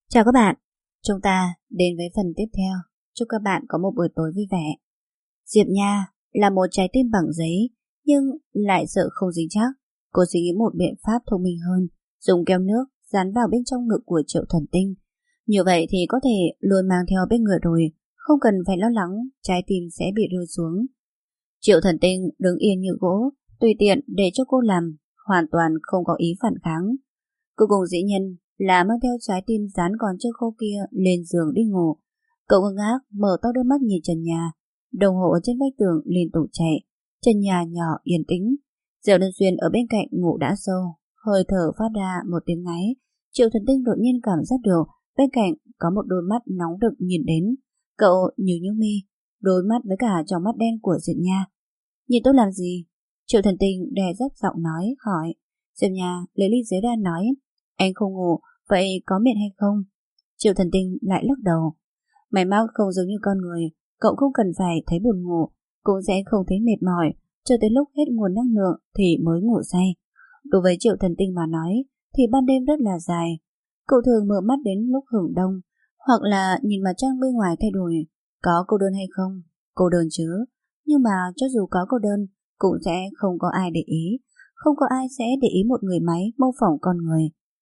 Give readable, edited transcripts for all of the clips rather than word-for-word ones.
Chào các bạn, chúng ta đến với phần tiếp theo. Chúc các bạn có một buổi tối vui vẻ. Diệp Nha là một trái tim bằng giấy, nhưng lại sợ không dính chắc. Cô suy nghĩ một biện pháp thông minh hơn, dùng keo nước dán vào bên trong ngực của Triệu Thần Tinh. Như vậy thì có thể luôn mang theo bên người rồi, không cần phải lo lắng trái tim sẽ bị rơi xuống. Triệu Thần Tinh đứng yên như gỗ, tùy tiện để cho cô làm, hoàn toàn không có ý phản kháng. Cuối cùng dĩ nhiên là mang theo trái tim dán còn chưa khô kia lên giường đi ngủ. Cậu ngơ ngác mở to đôi mắt nhìn trần nhà, đồng hồ ở trên vách tường liên tục chạy, trần nhà nhỏ yên tĩnh. Diệu Đơn Xuyên ở bên cạnh ngủ đã sâu, hơi thở phát ra một tiếng ngáy. Triệu Thần Tinh đột nhiên cảm giác được bên cạnh có một đôi mắt nóng rực nhìn đến. Cậu nhíu mi, đôi mắt với cả trong mắt đen của Diệp Nha. Nhìn tôi làm gì? Triệu Thần Tinh đè dấp giọng nói hỏi. Diệp Nha lấy ly giấy ra nói, anh không ngủ, vậy có mệt hay không? Triệu Thần Tinh lại lắc đầu. Máy móc không giống như con người, cậu không cần phải thấy buồn ngủ, cũng sẽ không thấy mệt mỏi, cho tới lúc hết nguồn năng lượng thì mới ngủ say. Đối với Triệu Thần Tinh mà nói, thì ban đêm rất là dài. Cậu thường mở mắt đến lúc hưởng đông, hoặc là nhìn mặt trăng bên ngoài thay đổi. Có cô đơn hay không? Cô đơn chứ, nhưng mà cho dù có cô đơn, cũng sẽ không có ai để ý. Không có ai sẽ để ý một người máy mô phỏng con người.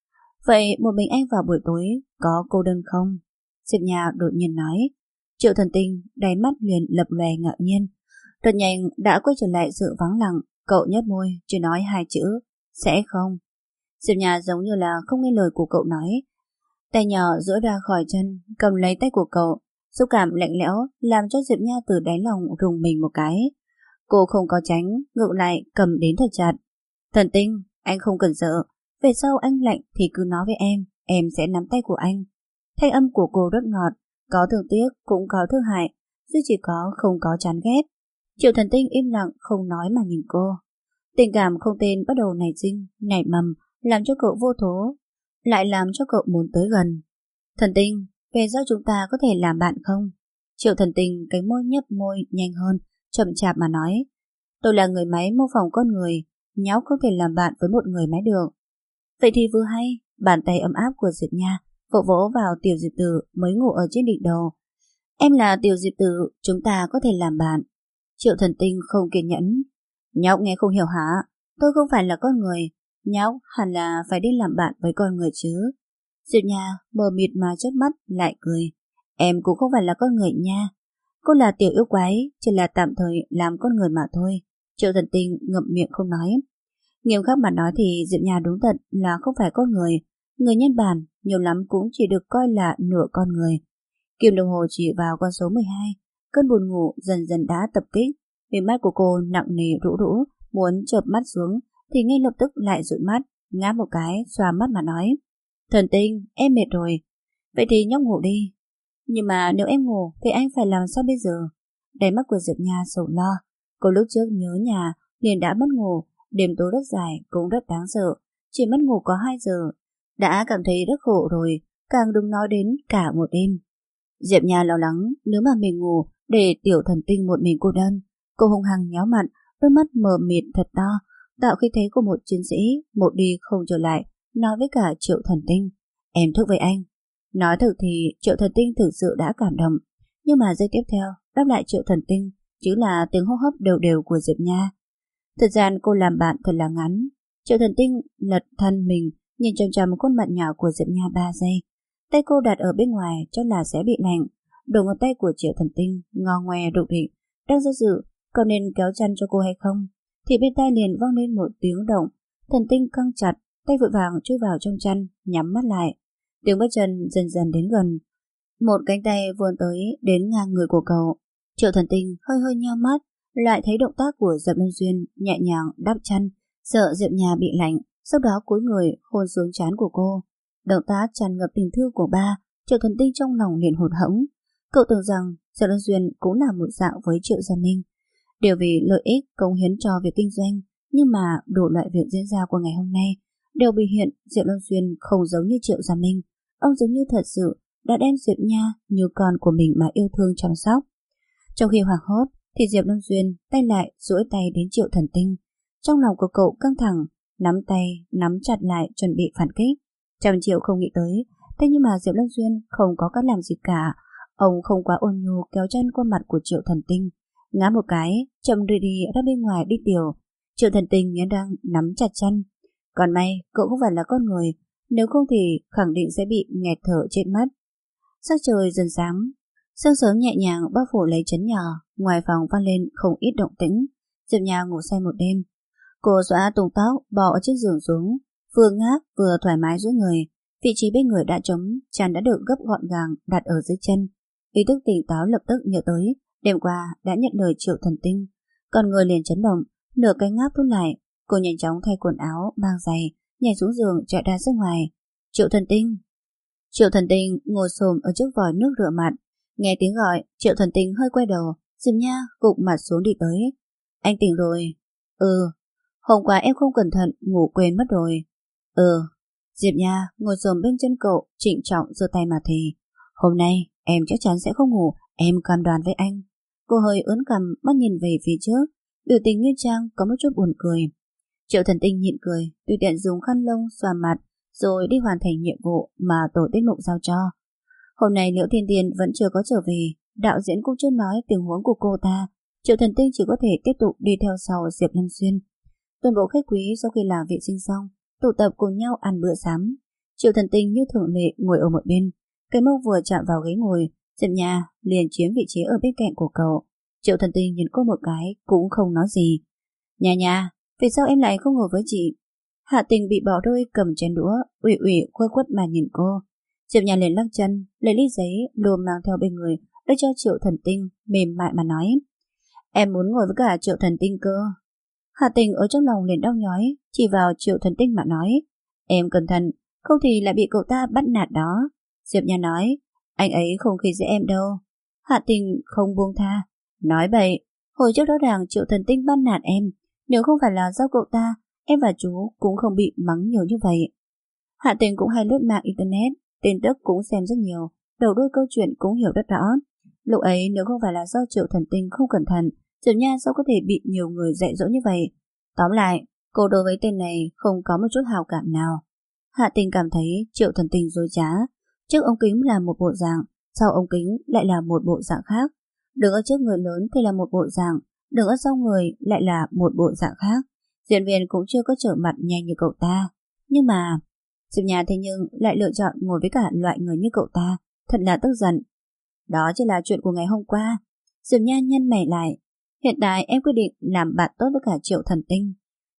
Vậy một mình anh vào buổi tối có cô đơn không? Diệp Nha đột nhiên nói. Triệu Thần Tinh đáy mắt liền lập lòe ngạc nhiên. Rất nhanh đã quay trở lại sự vắng lặng. Cậu nhếch môi chỉ nói hai chữ sẽ không. Diệp Nha giống như là không nghe lời của cậu nói. Tay nhỏ duỗi ra khỏi chân, cầm lấy tay của cậu. Xúc cảm lạnh lẽo làm cho Diệp Nha từ đáy lòng rùng mình một cái. Cô không có tránh, ngược lại cầm đến thật chặt. Thần Tinh, anh không cần sợ. Về sau anh lạnh thì cứ nói với em sẽ nắm tay của anh. Thanh âm của cô rất ngọt, có thương tiếc cũng có thương hại, duy chỉ có không có chán ghét. Triệu Thần Tinh im lặng không nói mà nhìn cô. Tình cảm không tên bắt đầu nảy sinh, nảy mầm, làm cho cậu vô thố, lại làm cho cậu muốn tới gần. Thần Tinh, về sau chúng ta có thể làm bạn không? Triệu Thần Tinh cánh môi nhấp môi nhanh hơn, chậm chạp mà nói. Tôi là người máy mô phỏng con người, nhóc không thể làm bạn với một người máy được. Vậy thì vừa hay, bàn tay ấm áp của Diệp Nha vỗ vỗ vào Tiểu Diệp Tử mới ngủ ở trên đỉnh đầu. Em là Tiểu Diệp Tử, chúng ta có thể làm bạn. Triệu Thần Tinh không kiên nhẫn. Nhóc nghe không hiểu hả? Tôi không phải là con người, nhóc hẳn là phải đi làm bạn với con người chứ. Diệp Nha mờ mịt mà chớp mắt lại cười. Em cũng không phải là con người nha. Cô là tiểu yêu quái, chỉ là tạm thời làm con người mà thôi. Triệu Thần Tinh ngậm miệng không nói. Nghiêm khắc mà nói thì Diệp Nha đúng thật là không phải con người. Người nhân bản nhiều lắm cũng chỉ được coi là nửa con người. Kim đồng hồ chỉ vào con số 12. Cơn buồn ngủ dần dần đã tập kích. Vì mắt của cô nặng nề rũ rũ, muốn chợp mắt xuống thì ngay lập tức lại dụi mắt, ngáp một cái, xoa mắt mà nói. Thần Tinh, em mệt rồi. Vậy thì nhóc ngủ đi. Nhưng mà nếu em ngủ thì anh phải làm sao bây giờ? Đáy mắt của Diệp Nha sầu lo. Cô lúc trước nhớ nhà liền đã mất ngủ. Đêm tối rất dài cũng rất đáng sợ. Chỉ mất ngủ có 2 giờ đã cảm thấy rất khổ rồi, càng đừng nói đến cả một đêm. Diệp Nha lo lắng nếu mà mình ngủ để Tiểu Thần Tinh một mình cô đơn. Cô hung hăng nháo mặt, đôi mắt mờ mịt thật to, tạo khí thế của một chiến sĩ một đi không trở lại, nói với cả Triệu Thần Tinh. Em thức với anh. Nói thực thì Triệu Thần Tinh thực sự đã cảm động, nhưng mà giây tiếp theo đáp lại Triệu Thần Tinh chứ là tiếng hô hấp đều đều của Diệp Nha. Thời gian cô làm bạn thật là ngắn. Triệu Thần Tinh lật thân mình nhìn chằm chằm khuôn mặt nhỏ của Diệp Nha 3 giây. Tay cô đặt ở bên ngoài chắc là sẽ bị lạnh. Đầu ngón tay của Triệu Thần Tinh ngò ngoe rụng rịnh, đang do dự có nên kéo chăn cho cô hay không, thì bên tai liền vang lên một tiếng động. Thần Tinh căng chặt, tay vội vàng chui vào trong chăn, nhắm mắt lại. Tiếng bước chân dần dần đến gần. Một cánh tay vươn tới đến ngang người của cậu. Triệu Thần Tinh hơi hơi nheo mắt, lại thấy động tác của Diệp Luân Duyên nhẹ nhàng đắp chăn, sợ Diệp Nha bị lạnh, sau đó cúi người hôn xuống trán của cô. Động tác tràn ngập tình thương của ba, Triệu Thần Tinh trong lòng liền hụt hẫng. Cậu tưởng rằng Diệp Luân Duyên cũng là một dạng với Triệu Gia Minh, đều vì lợi ích cống hiến cho việc kinh doanh, nhưng mà đủ loại việc diễn ra của ngày hôm nay đều biểu hiện Diệp Luân Duyên không giống như Triệu Gia Minh. Ông giống như thật sự đã đem Diệp Nha như con của mình mà yêu thương chăm sóc. Trong khi hoảng hốt thì Diệp Luân Duyên tay lại duỗi tay đến Triệu Thần Tinh. Trong lòng của cậu căng thẳng, nắm tay nắm chặt lại chuẩn bị phản kích. Trăm triệu không nghĩ tới Thế nhưng mà Diệp Lâm Xuyên không có cách làm gì cả. Ông không quá ôn nhu kéo chân qua mặt của Triệu Thần Tinh, ngã một cái, chậm rì đi ra bên ngoài đi tiểu. Triệu Thần Tinh nghiến răng nắm chặt chân. Còn may cậu không phải là con người, nếu không thì khẳng định sẽ bị nghẹt thở chết mất. Sắc trời dần sáng, sương sớm nhẹ nhàng bao phủ lấy trấn nhỏ, ngoài phòng vang lên không ít động tĩnh. Diệp Nha ngủ say một đêm. Cô xõa tung tóc, bò ở trên giường xuống, vừa ngáp vừa thoải mái duỗi người. Vị trí bên người đã trống, chăn đã được gấp gọn gàng đặt ở dưới chân. Ý thức tỉnh táo lập tức nhớ tới đêm qua đã nhận lời Triệu Thần Tinh, còn người liền chấn động, nửa cái ngáp thút lại. Cô nhanh chóng thay quần áo, mang giày, nhảy xuống giường chạy ra ra ngoài. Triệu Thần Tinh. Triệu Thần Tinh ngồi xổm ở trước vòi nước rửa mặt, nghe tiếng gọi, Triệu Thần Tinh hơi quay đầu. Diệp Nha gục mặt xuống đi tới. Anh tỉnh rồi? Ừ. Hôm qua em không cẩn thận ngủ quên mất rồi. Ừ. Diệp Nha ngồi xổm bên chân cậu, trịnh trọng giơ tay mà thề. Hôm nay em chắc chắn sẽ không ngủ, em cam đoan với anh. Cô hơi ướn cằm, mắt nhìn về phía trước, biểu tình nghiêm trang có một chút buồn cười. Triệu Thần Tinh nhịn cười, tùy tiện dùng khăn lông xoa mặt, rồi đi hoàn thành nhiệm vụ mà tổ tiết mục giao cho. Hôm nay Liễu Thiên Tiên vẫn chưa có trở về, đạo diễn cũng chưa nói tình huống của cô ta. Triệu Thần Tinh chỉ có thể tiếp tục đi theo sau Diệp Lâm Xuyên. Toàn bộ khách quý sau khi làm vệ sinh xong, tụ tập cùng nhau ăn bữa sáng. Triệu Thần Tinh như thường lệ ngồi ở một bên, cái mông vừa chạm vào ghế ngồi, Diệp Nha liền chiếm vị trí ở bên cạnh của cậu. Triệu Thần Tinh nhìn cô một cái cũng không nói gì. Nha nha, vì sao em lại không ngồi với chị? Hạ Tình bị bỏ rơi cầm chén đũa, ủy ủy khuất khuất mà nhìn cô. Diệp Nha liền lắc chân, lấy ly giấy luôn mang theo bên người, đưa cho Triệu Thần Tinh, mềm mại mà nói: Em muốn ngồi với cả Triệu Thần Tinh cơ. Hạ Tình ở trong lòng liền đau nhói, chỉ vào Triệu Thần Tinh mà nói: Em cẩn thận, không thì lại bị cậu ta bắt nạt đó. Diệp Nha nói: Anh ấy không khi dễ em đâu. Hạ Tình không buông tha: Nói bậy, hồi trước rõ ràng Triệu Thần Tinh bắt nạt em, nếu không phải là do cậu ta, em và chú cũng không bị mắng nhiều như vậy. Hạ Tình cũng hay lướt mạng internet, tin tức cũng xem rất nhiều, đầu đuôi câu chuyện cũng hiểu rất rõ. Lúc ấy nếu không phải là do Triệu Thần Tinh không cẩn thận, Diệp Nha sao có thể bị nhiều người dạy dỗ như vậy. Tóm lại, cô đối với tên này không có một chút hào cảm nào. Hạ Tình cảm thấy Triệu Thần Tinh dối trá. Trước ống kính là một bộ dạng, sau ống kính lại là một bộ dạng khác. Đứng ở trước người lớn thì là một bộ dạng, đứng ở sau người lại là một bộ dạng khác. Diễn viên cũng chưa có trở mặt nhanh như cậu ta. Nhưng mà Diệp Nha thế nhưng lại lựa chọn ngồi với cả loại người như cậu ta, thật là tức giận. Đó chỉ là chuyện của ngày hôm qua. Diệp Nha nhăn mày lại. Hiện tại em quyết định làm bạn tốt với cả Triệu Thần Tinh.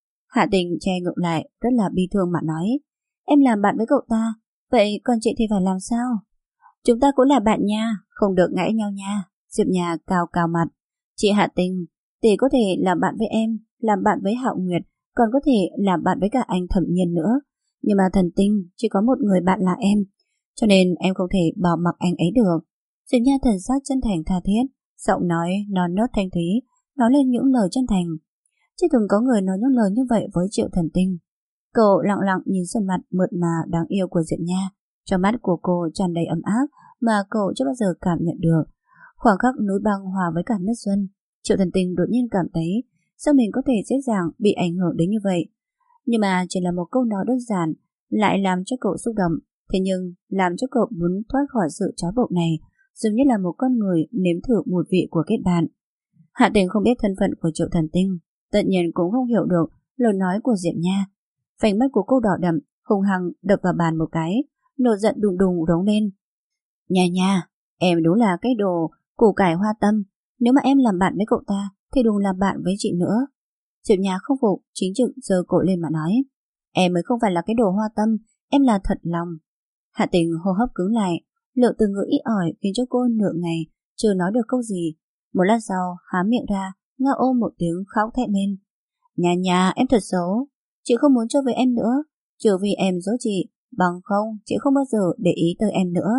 Hạ Tình che ngượng lại, rất là bi thương mà nói: Em làm bạn với cậu ta, vậy còn chị thì phải làm sao? Chúng ta cũng là bạn nha, không được ngãi nhau nha. Diệp Nha cào cào mặt. Chị Hạ Tình, tỷ có thể làm bạn với em, làm bạn với Hạo Nguyệt, còn có thể làm bạn với cả anh Thẩm Nhiên nữa. Nhưng mà Thần Tinh chỉ có một người bạn là em, cho nên em không thể bỏ mặc anh ấy được. Diệp Nha thần sắc chân thành tha thiết, giọng nói non nớt thanh thúy, nói lên những lời chân thành. Chưa từng có người nói những lời như vậy với Triệu Thần Tinh. Cậu lặng lặng nhìn khuôn mặt mượt mà đáng yêu của Diệp Nha, trong mắt của cô tràn đầy ấm áp mà cậu chưa bao giờ cảm nhận được. Khoảng khắc núi băng hòa với cả nước xuân, Triệu Thần Tinh đột nhiên cảm thấy sao mình có thể dễ dàng bị ảnh hưởng đến như vậy. Nhưng mà chỉ là một câu nói đơn giản lại làm cho cậu xúc động, thế nhưng làm cho cậu muốn thoát khỏi sự trói buộc này, giống như là một con người nếm thử mùi vị của kết bạn. Hạ Tình không biết thân phận của Triệu Thần Tinh, tất nhiên cũng không hiểu được lời nói của Diệp Nha. Vành mắt của cô đỏ đậm, hung hăng đập vào bàn một cái, nổi giận đùng đùng rống lên. Nha nha, em đúng là cái đồ củ cải hoa tâm, nếu mà em làm bạn với cậu ta thì đừng làm bạn với chị nữa. Diệp Nha không phục, chính trực giơ cổ lên mà nói: Em mới không phải là cái đồ hoa tâm, em là thật lòng. Hạ Tình hô hấp cứng lại, lượng từ ngữ ít ỏi khiến cho cô nửa ngày chưa nói được câu gì. Một lát sau há miệng ra, ngao ôm một tiếng khóc thét lên. Nha nha, em thật xấu, chị không muốn chơi với em nữa, trừ vì em dỗ chị, bằng không chị không bao giờ để ý tới em nữa.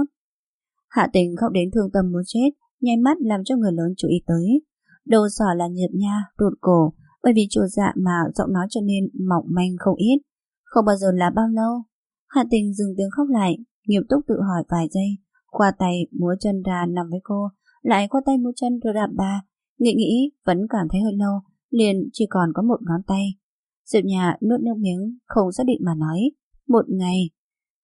Hạ Tình khóc đến thương tâm muốn chết, nháy mắt làm cho người lớn chú ý tới. Đầu sỏ là Diệp Nha rụt cổ, bởi vì chột dạ mà giọng nói trở nên mỏng manh không ít. Không bao giờ là bao lâu. Hạ Tình dừng tiếng khóc lại, nghiêm túc tự hỏi vài giây, khoa tay múa chân ra nằm với cô, lại khoa tay múa chân rồi đạp ba, nghĩ vẫn cảm thấy hơi lâu, liền chỉ còn có một ngón tay. Diệp Nha nuốt nước miếng, không xác định mà nói: 1 ngày.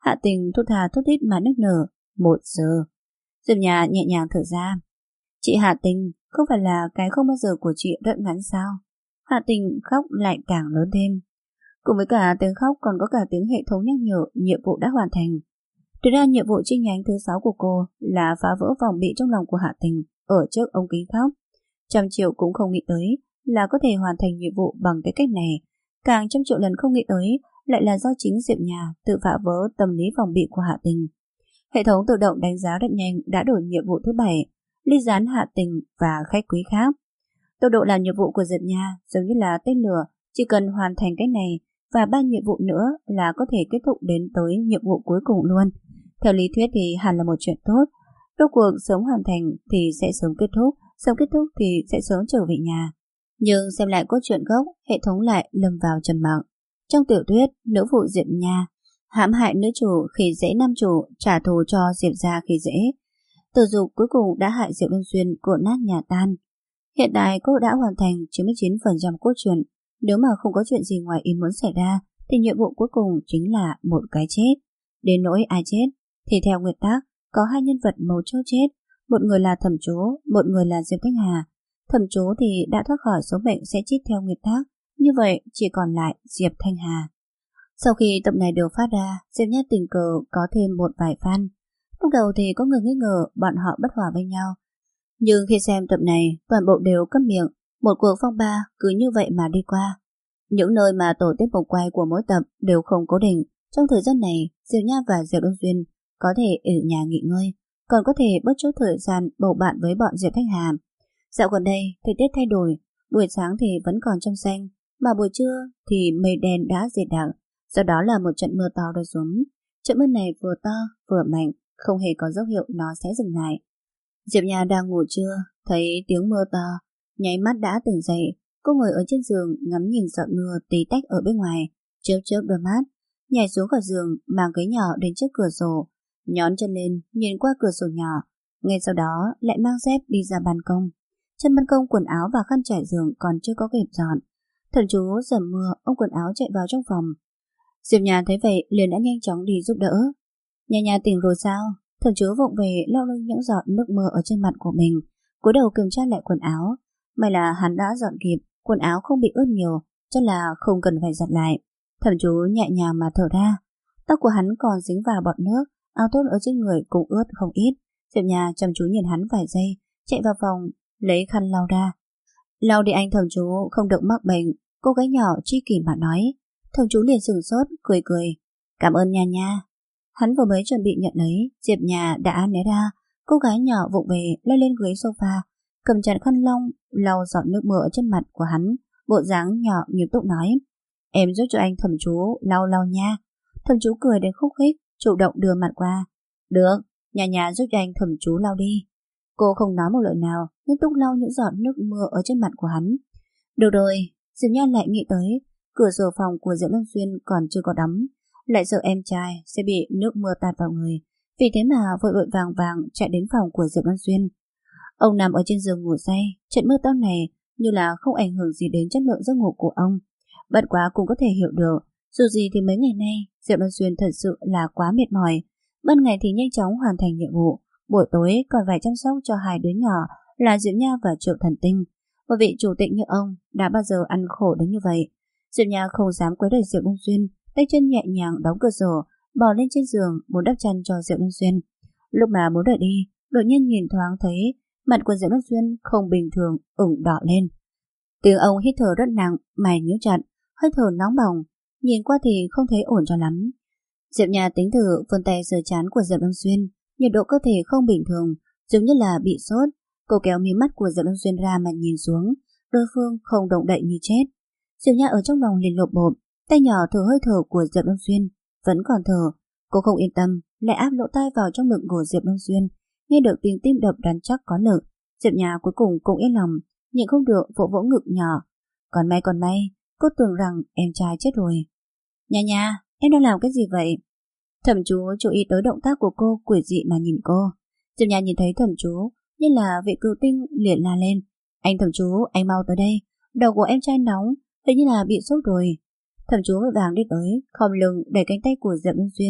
Hạ Tình thút thà thút thít mà nức nở. 1 giờ. Diệp Nha nhẹ nhàng thở ra. Chị Hạ Tình, không phải là cái không bao giờ của chị đợi ngắn sao? Hạ Tình khóc lại càng lớn thêm. Cùng với cả tiếng khóc còn có cả tiếng hệ thống nhắc nhở nhiệm vụ đã hoàn thành. Thực ra nhiệm vụ chi nhánh thứ 6 của cô là phá vỡ phòng bị trong lòng của Hạ Tình ở trước ống kính khóc. 100 triệu cũng không nghĩ tới là có thể hoàn thành nhiệm vụ bằng cái cách này. Càng 100 triệu lần không nghĩ tới lại là do chính Diệp Nha tự phá vỡ tâm lý phòng bị của Hạ Tình. Hệ thống tự động đánh giá rất nhanh đã đổi nhiệm vụ thứ 7, ly gián Hạ Tình và khách quý khác. Tốc độ làm nhiệm vụ của Diệp Nha giống như là tên lửa, chỉ cần hoàn thành cái này và 3 nhiệm vụ nữa là có thể kết thúc đến tới nhiệm vụ cuối cùng luôn. Theo lý thuyết thì hẳn là một chuyện tốt. Rốt cuộc sớm hoàn thành thì sẽ sớm kết thúc thì sẽ sớm trở về nhà. Nhưng xem lại cốt truyện gốc, hệ thống lại lâm vào trầm mặc. Trong tiểu thuyết, nữ phụ Diệp Nha hãm hại nữ chủ khi dễ nam chủ, trả thù cho Diệp gia khi dễ. Tử dục cuối cùng đã hại Diệp Luân Xuyên cột nát nhà tan. Hiện tại cô đã hoàn thành 99% cốt truyện. Nếu mà không có chuyện gì ngoài ý muốn xảy ra thì nhiệm vụ cuối cùng chính là một cái chết. Đến nỗi ai chết thì theo nguyên tắc có 2 nhân vật mấu chốt chết. Một người là Thẩm Chú, một người là Diệp Thanh Hà. Thẩm Chú thì đã thoát khỏi số mệnh sẽ chết theo nguyên tắc, như vậy chỉ còn lại Diệp Thanh Hà. Sau khi tập này được phát ra, Diệp Nha tình cờ có thêm một vài fan. Lúc đầu thì có người nghi ngờ bọn họ bất hòa với nhau, nhưng khi xem tập này toàn bộ đều câm miệng. Một cuộc phong ba cứ như vậy mà đi qua. Những nơi mà tổ tiết mục quay của mỗi tập đều không cố định. Trong thời gian này, Diệp Nha và Diệp Đông Duyên có thể ở nhà nghỉ ngơi, còn có thể bớt chút thời gian bầu bạn với bọn Diệp Thanh Hà. Dạo gần đây, thời tiết thay đổi, buổi sáng thì vẫn còn trong xanh, mà buổi trưa thì mây đen đã dày đặc, do đó là một trận mưa to rơi xuống. Trận mưa này vừa to vừa mạnh, không hề có dấu hiệu nó sẽ dừng lại. Diệp Nha đang ngủ trưa, thấy tiếng mưa to, nháy mắt đã tỉnh dậy. Cô ngồi ở trên giường ngắm nhìn giọt mưa tí tách ở bên ngoài, chớp chớp đôi mắt, nhảy xuống khỏi giường, mang ghế nhỏ đến trước cửa sổ, nhón chân lên nhìn qua cửa sổ nhỏ, ngay sau đó lại mang dép đi ra ban công. Trên ban công quần áo và khăn trải giường còn chưa có kịp dọn. Thần chú dầm mưa ôm quần áo chạy vào trong phòng. Diệp Nha thấy vậy liền đã nhanh chóng đi giúp đỡ. Nha Nha tỉnh rồi sao? Thần chú vụng về lau lên những giọt nước mưa ở trên mặt của mình, cúi đầu kiểm tra lại quần áo. May là hắn đã dọn kịp, quần áo không bị ướt nhiều, chắc là không cần phải giặt lại. Thẩm chú nhẹ nhàng mà thở ra. Tóc của hắn còn dính vào bọt nước, áo thun ở trên người cũng ướt không ít. Diệp Nha chăm chú nhìn hắn vài giây, chạy vào phòng lấy khăn lau ra. Lau đi anh thẩm chú, không được mắc bệnh. Cô gái nhỏ tri kỷ mà nói. Thẩm chú liền sửng sốt, cười cười. Cảm ơn Nha Nha. Hắn vừa mới chuẩn bị nhận lấy, Diệp Nha đã né ra. Cô gái nhỏ vụng về leo lên ghế sofa, cầm chặt khăn lông lau giọt nước mưa ở trên mặt của hắn, bộ dáng nhỏ nghiêm túc nói: Em giúp cho anh thẩm chú lau lau nha. Thẩm chú cười đến khúc khích, chủ động đưa mặt qua. Được, Nha Nha giúp cho anh thẩm chú lau đi. Cô không nói một lời nào, nghiêm túc lau những giọt nước mưa ở trên mặt của hắn. Được rồi, Diệp Nha lại nghĩ tới cửa sổ phòng của Diệp Lâm Xuyên còn chưa có đóng, lại sợ em trai sẽ bị nước mưa tạt vào người, vì thế mà vội vội vàng vàng chạy đến phòng của Diệp Lâm Xuyên. Ông nằm ở trên giường ngủ say, trận mưa to này như là không ảnh hưởng gì đến chất lượng giấc ngủ của ông. Bất quá cũng có thể hiểu được, dù gì thì mấy ngày nay Diệp Lâm Xuyên thật sự là quá mệt mỏi. Ban ngày thì nhanh chóng hoàn thành nhiệm vụ, buổi tối còn phải chăm sóc cho 2 đứa nhỏ là Diệp Nha và Triệu Thần Tinh. Một vị chủ tịch như ông đã bao giờ ăn khổ đến như vậy. Diệp Nha không dám quấy rầy Diệp Lâm Xuyên, tay chân nhẹ nhàng đóng cửa sổ, bò lên trên giường muốn đắp chăn cho Diệp Lâm Xuyên. Lúc mà muốn đợi đi, đột nhiên nhìn thoáng thấy mặt của Diệp Lâm Xuyên không bình thường, ửng đỏ lên. Tiếng ông hít thở rất nặng, mày nhíu chặt, hơi thở nóng bỏng, nhìn qua thì không thấy ổn cho lắm. Diệp Nha tính thử vươn tay sờ trán của Diệp Lâm Xuyên, nhiệt độ cơ thể không bình thường, giống như là bị sốt. Cô kéo mí mắt của Diệp Lâm Xuyên ra mà nhìn xuống, đối phương không động đậy như chết. Diệp Nha ở trong lòng liền lộp bộp, tay nhỏ thử hơi thở của Diệp Lâm Xuyên, vẫn còn thở. Cô không yên tâm, lại áp lỗ tai vào trong ngực của Diệp Lâm Xuyên, nghe được tiếng tim đập rắn chắc có lực. Diệp Nha cuối cùng cũng yên lòng, nhịn không được vỗ vỗ ngực nhỏ. Còn may, cô tưởng rằng em trai chết rồi. Nha Nha, em đang làm cái gì vậy? Thẩm chú ý tới động tác của cô, quỷ dị mà nhìn cô. Diệp Nha nhìn thấy thẩm chú như là vị cừu tinh, liền la lên: Anh thẩm chú, anh mau tới đây, đầu của em trai nóng, hình như là bị sốt rồi. Thẩm chú vội vàng đi tới, khom lưng đẩy cánh tay của Diệp Lâm Xuyên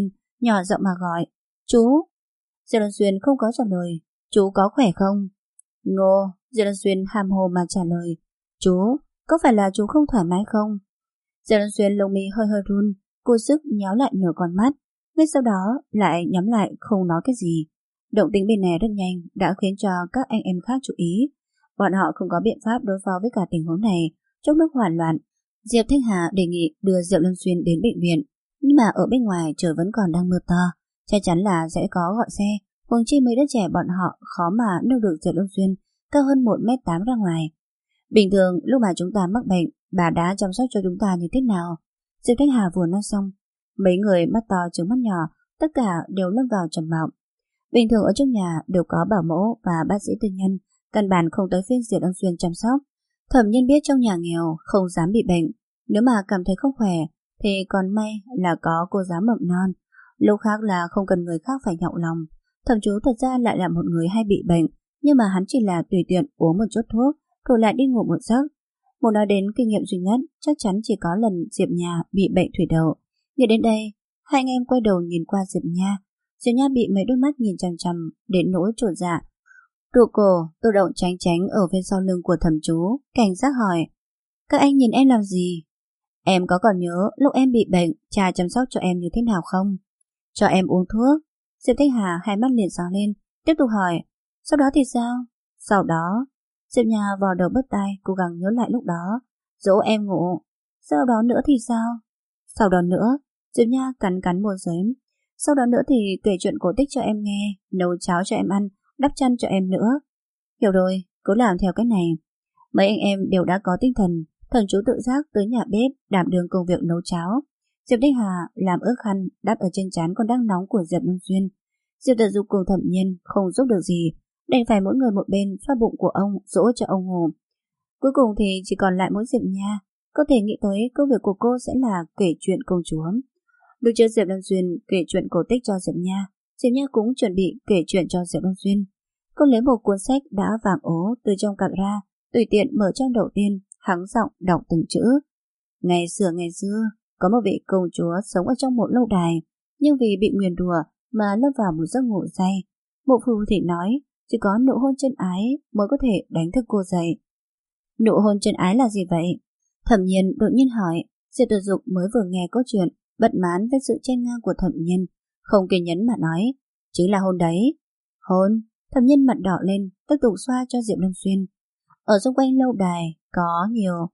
nhỏ giọng mà gọi, chú. Diệp Luân Xuyên không có trả lời, chú có khỏe không? Ngô, Diệp Luân Xuyên hàm hồ mà trả lời, chú, có phải là chú không thoải mái không? Diệp Luân Xuyên lông mi hơi hơi run, cô sức nhéo lại nửa con mắt, ngay sau đó lại nhắm lại không nói cái gì. Động tĩnh bên này rất nhanh đã khiến cho các anh em khác chú ý. Bọn họ không có biện pháp đối phó với cả tình huống này. Trong lúc hoảng loạn, Diệp Thanh Hà đề nghị đưa Diệp Luân Xuyên đến bệnh viện, nhưng mà ở bên ngoài trời vẫn còn đang mưa to, chắc chắn là sẽ có gọi xe. Huống chi mấy đứa trẻ bọn họ khó mà nâng được Diệp Luân Xuyên cao hơn 1m8 ra ngoài. Bình thường lúc mà chúng ta mắc bệnh, bà đã chăm sóc cho chúng ta như thế nào? Diệp Thanh Hà vừa nói xong, mấy người mắt to trừng mắt nhỏ, tất cả đều lâm vào trầm mặc. Bình thường ở trong nhà đều có bảo mẫu và bác sĩ tư nhân, căn bản không tới phiên Diệp Luân Xuyên chăm sóc. Thẩm Nhiên biết trong nhà nghèo không dám bị bệnh, nếu mà cảm thấy không khỏe thì còn may là có cô giáo mầm non, lúc khác là không cần người khác phải nhọc lòng. Thẩm chú thật ra lại là một người hay bị bệnh, nhưng mà hắn chỉ là tùy tiện uống một chút thuốc rồi lại đi ngủ một giấc. Một nói đến kinh nghiệm duy nhất, chắc chắn chỉ có lần Diệp Nha bị bệnh thủy đậu. Nghĩ đến đây, hai anh em quay đầu nhìn qua Diệp Nha. Diệp Nha bị mấy đôi mắt nhìn chằm chằm đến nỗi chột dạ. Trụ cổ tự động tránh tránh ở phía sau lưng của thẩm chú, cảnh giác hỏi, các anh nhìn em làm gì? Em có còn nhớ lúc em bị bệnh cha chăm sóc cho em như thế nào không? Cho em uống thuốc. Diệp Thanh Hà hai mắt liền sáng lên, tiếp tục hỏi, sau đó thì sao? Sau đó, Diệp Nha vò đầu bứt tai, cố gắng nhớ lại lúc đó, dỗ em ngủ. Sau đó nữa thì sao? Sau đó nữa, Diệp Nha cắn cắn môi giới. Sau đó nữa thì kể chuyện cổ tích cho em nghe, nấu cháo cho em ăn, đắp chăn cho em nữa. Hiểu rồi, cứ làm theo cách này. Mấy anh em đều đã có tinh thần, thần chú tự giác tới nhà bếp đảm đương công việc nấu cháo. Diệp Thanh Hà làm ướt khăn đắp ở trên trán còn đang nóng của Diệp Luân Xuyên. Diệp Tự Dục cùng Thẩm Nhiên không giúp được gì, đành phải mỗi người một bên xoa bụng của ông dỗ cho ông ngủ. Cuối cùng thì chỉ còn lại mỗi Diệp Nha, có thể nghĩ tới công việc của cô sẽ là kể chuyện công chúa. Được chưa Diệp Luân Xuyên kể chuyện cổ tích cho Diệp Nha, Diệp Nha cũng chuẩn bị kể chuyện cho Diệp Luân Xuyên. Cô lấy một cuốn sách đã vàng ố từ trong cặp ra, tùy tiện mở trang đầu tiên, hắng giọng đọc từng chữ. Ngày xưa, có một vị công chúa sống ở trong một lâu đài, nhưng vì bị nguyền rủa mà lâm vào một giấc ngủ say. Mụ phù thị nói, chỉ có nụ hôn chân ái mới có thể đánh thức cô dậy. Nụ hôn chân ái là gì vậy? Thẩm Nhiên đột nhiên hỏi. Diệp Tự Dục mới vừa nghe câu chuyện, bất mãn với sự chen ngang của Thẩm Nhiên, không kiên nhẫn mà nói, chính là hôn đấy. Hôn? Thẩm Nhiên mặt đỏ lên, tiếp tục xoa cho Diệp Luân Xuyên. Ở xung quanh lâu đài có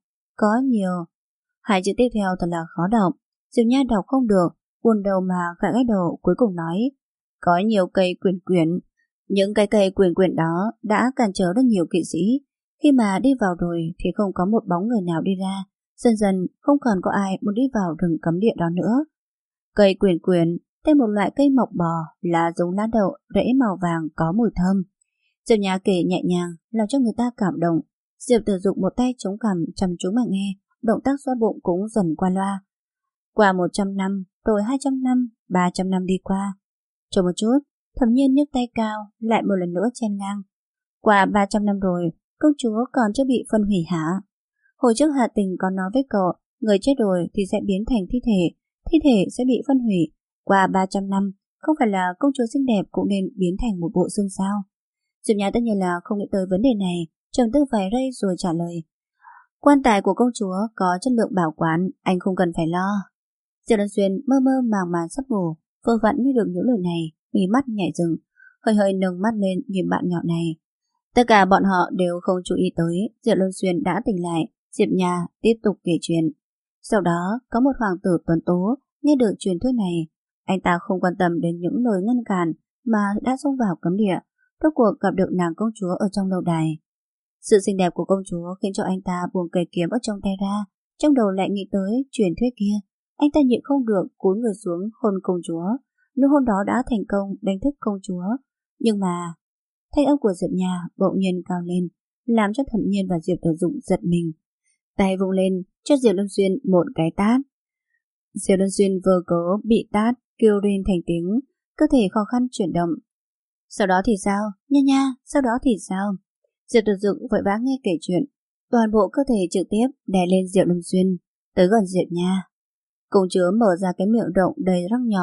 nhiều. Hai chữ tiếp theo thật là khó đọc. Diệp Nha đọc không được, buồn đầu mà gãi gãi đầu, cuối cùng nói, có nhiều cây quyển. Những cái cây quyển đó đã cản trở rất nhiều kỵ sĩ. Khi mà đi vào rồi thì không có một bóng người nào đi ra. Dần dần không còn có ai muốn đi vào rừng cấm địa đó nữa. Cây quyển tên một loại cây mọc bò, lá giống lá đậu, rễ màu vàng có mùi thơm. Diệp Nha kể nhẹ nhàng làm cho người ta cảm động. Diệp Tự Dục một tay chống cằm chăm chú mà nghe, động tác xoa bụng cũng dần qua loa. Qua 100 năm, rồi 200 năm, 300 năm đi qua. Chờ một chút, Thẩm Nhiên nhấc tay cao, lại một lần nữa chen ngang. Qua 300 năm rồi, công chúa còn chưa bị phân hủy hả? Hồi trước Hà Tình có nói với cậu, người chết rồi thì sẽ biến thành thi thể sẽ bị phân hủy. Qua 300 năm, không phải là công chúa xinh đẹp cũng nên biến thành một bộ xương sao? Diệp Nha tất nhiên là không nghĩ tới vấn đề này, trầm tư vài giây rồi trả lời. Quan tài của công chúa có chất lượng bảo quản, anh không cần phải lo. Diệp Luân Xuyên mơ mơ màng màng sắp ngủ, vừa vặn nghe được những lời này, mí mắt nhảy dựng, hơi hơi nâng mắt lên nhìn bạn nhỏ này. Tất cả bọn họ đều không chú ý tới Diệp Luân Xuyên đã tỉnh lại. Diệp Nha tiếp tục kể chuyện. Sau đó có một hoàng tử tuấn tú nghe được truyền thuyết này, anh ta không quan tâm đến những lời ngăn cản mà đã xông vào cấm địa, rốt cuộc gặp được nàng công chúa ở trong lâu đài. Sự xinh đẹp của công chúa khiến cho anh ta buông cây kiếm ở trong tay ra, trong đầu lại nghĩ tới truyền thuyết kia. Anh ta nhịn không được cúi người xuống hôn công chúa. Nụ hôn đó đã thành công đánh thức công chúa, nhưng mà thanh âm của Diệp Nha bỗng nhiên cao lên, làm cho Thẩm Nhiên và Diệp Tự Dục giật mình. Tay vung lên cho Diệp Luân Xuyên một cái tát. Diệp Luân Xuyên vừa cớ bị tát kêu lên thành tiếng, cơ thể khó khăn chuyển động. Sau đó thì sao? Nha, sau đó thì sao? Diệp Tự Dục vội vã nghe kể chuyện, toàn bộ cơ thể trực tiếp đè lên Diệp Luân Xuyên, tới gần Diệp Nha. Công chúa mở ra cái miệng rộng đầy răng nhọn,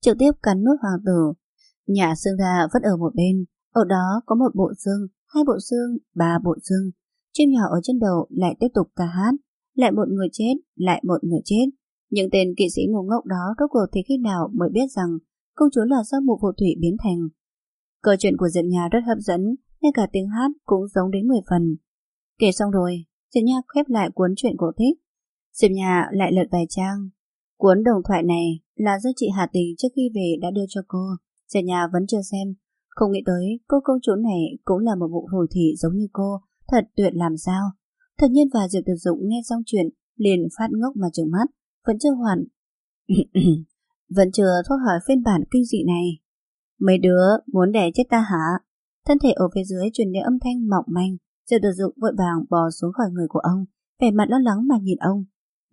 trực tiếp cắn nuốt hoàng tử. Nhà xương ra vẫn ở một bên, ở đó có một bộ xương, hai bộ xương, ba bộ xương. Chim nhỏ ở trên đầu lại tiếp tục ca hát, lại một người chết, lại một người chết. Những tên kỵ sĩ ngu ngốc đó rốt cuộc thì khi nào mới biết rằng công chúa là do một phù thủy biến thành. Câu chuyện của Diệp Nha rất hấp dẫn, ngay cả tiếng hát cũng giống đến 10 phần. Kể xong rồi, Diệp Nha khép lại cuốn truyện cổ tích. Diệp Nha lại lật vài trang. Cuốn đồng thoại này là do chị Hà Tình trước khi về đã đưa cho cô. Diệp Nha vẫn chưa xem, không nghĩ tới cô công chúa này cũng là một vụ phù thủy giống như cô, thật tuyệt làm sao. Thật nhiên và Diệp Tử Dụng nghe xong chuyện liền phát ngốc mà trừng mắt, vẫn chưa hoàn vẫn chưa thoát khỏi phiên bản kinh dị này. Mấy đứa muốn đẻ chết ta hả? Thân thể ở phía dưới truyền đến âm thanh mỏng manh. Diệp Tử Dụng vội vàng bò xuống khỏi người của ông, vẻ mặt lo lắng mà nhìn ông.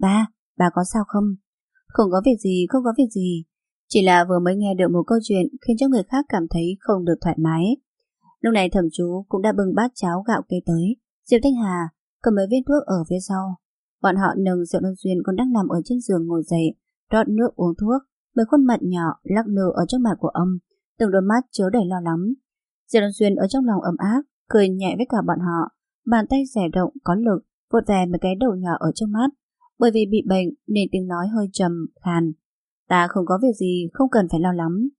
Bà có sao không? Không có việc gì, không có việc gì. Chỉ là vừa mới nghe được một câu chuyện khiến cho người khác cảm thấy không được thoải mái. Lúc này Thẩm Chú cũng đã bưng bát cháo gạo kê tới. Diệp Thanh Hà cầm mấy viên thuốc ở phía sau. Bọn họ nâng Diệp Luân Xuyên còn đang nằm ở trên giường ngồi dậy, rót nước uống thuốc. Mấy khuôn mặt nhỏ lắc lư ở trước mặt của ông, từng đôi mắt chứa đầy lo lắng. Diệp Luân Xuyên ở trong lòng ấm áp, cười nhẹ với cả bọn họ, bàn tay dẻ động có lực vuốt về mấy cái đầu nhỏ ở trước mắt. Bởi vì bị bệnh nên tiếng nói hơi trầm khàn. Ta không có việc gì, không cần phải lo lắng.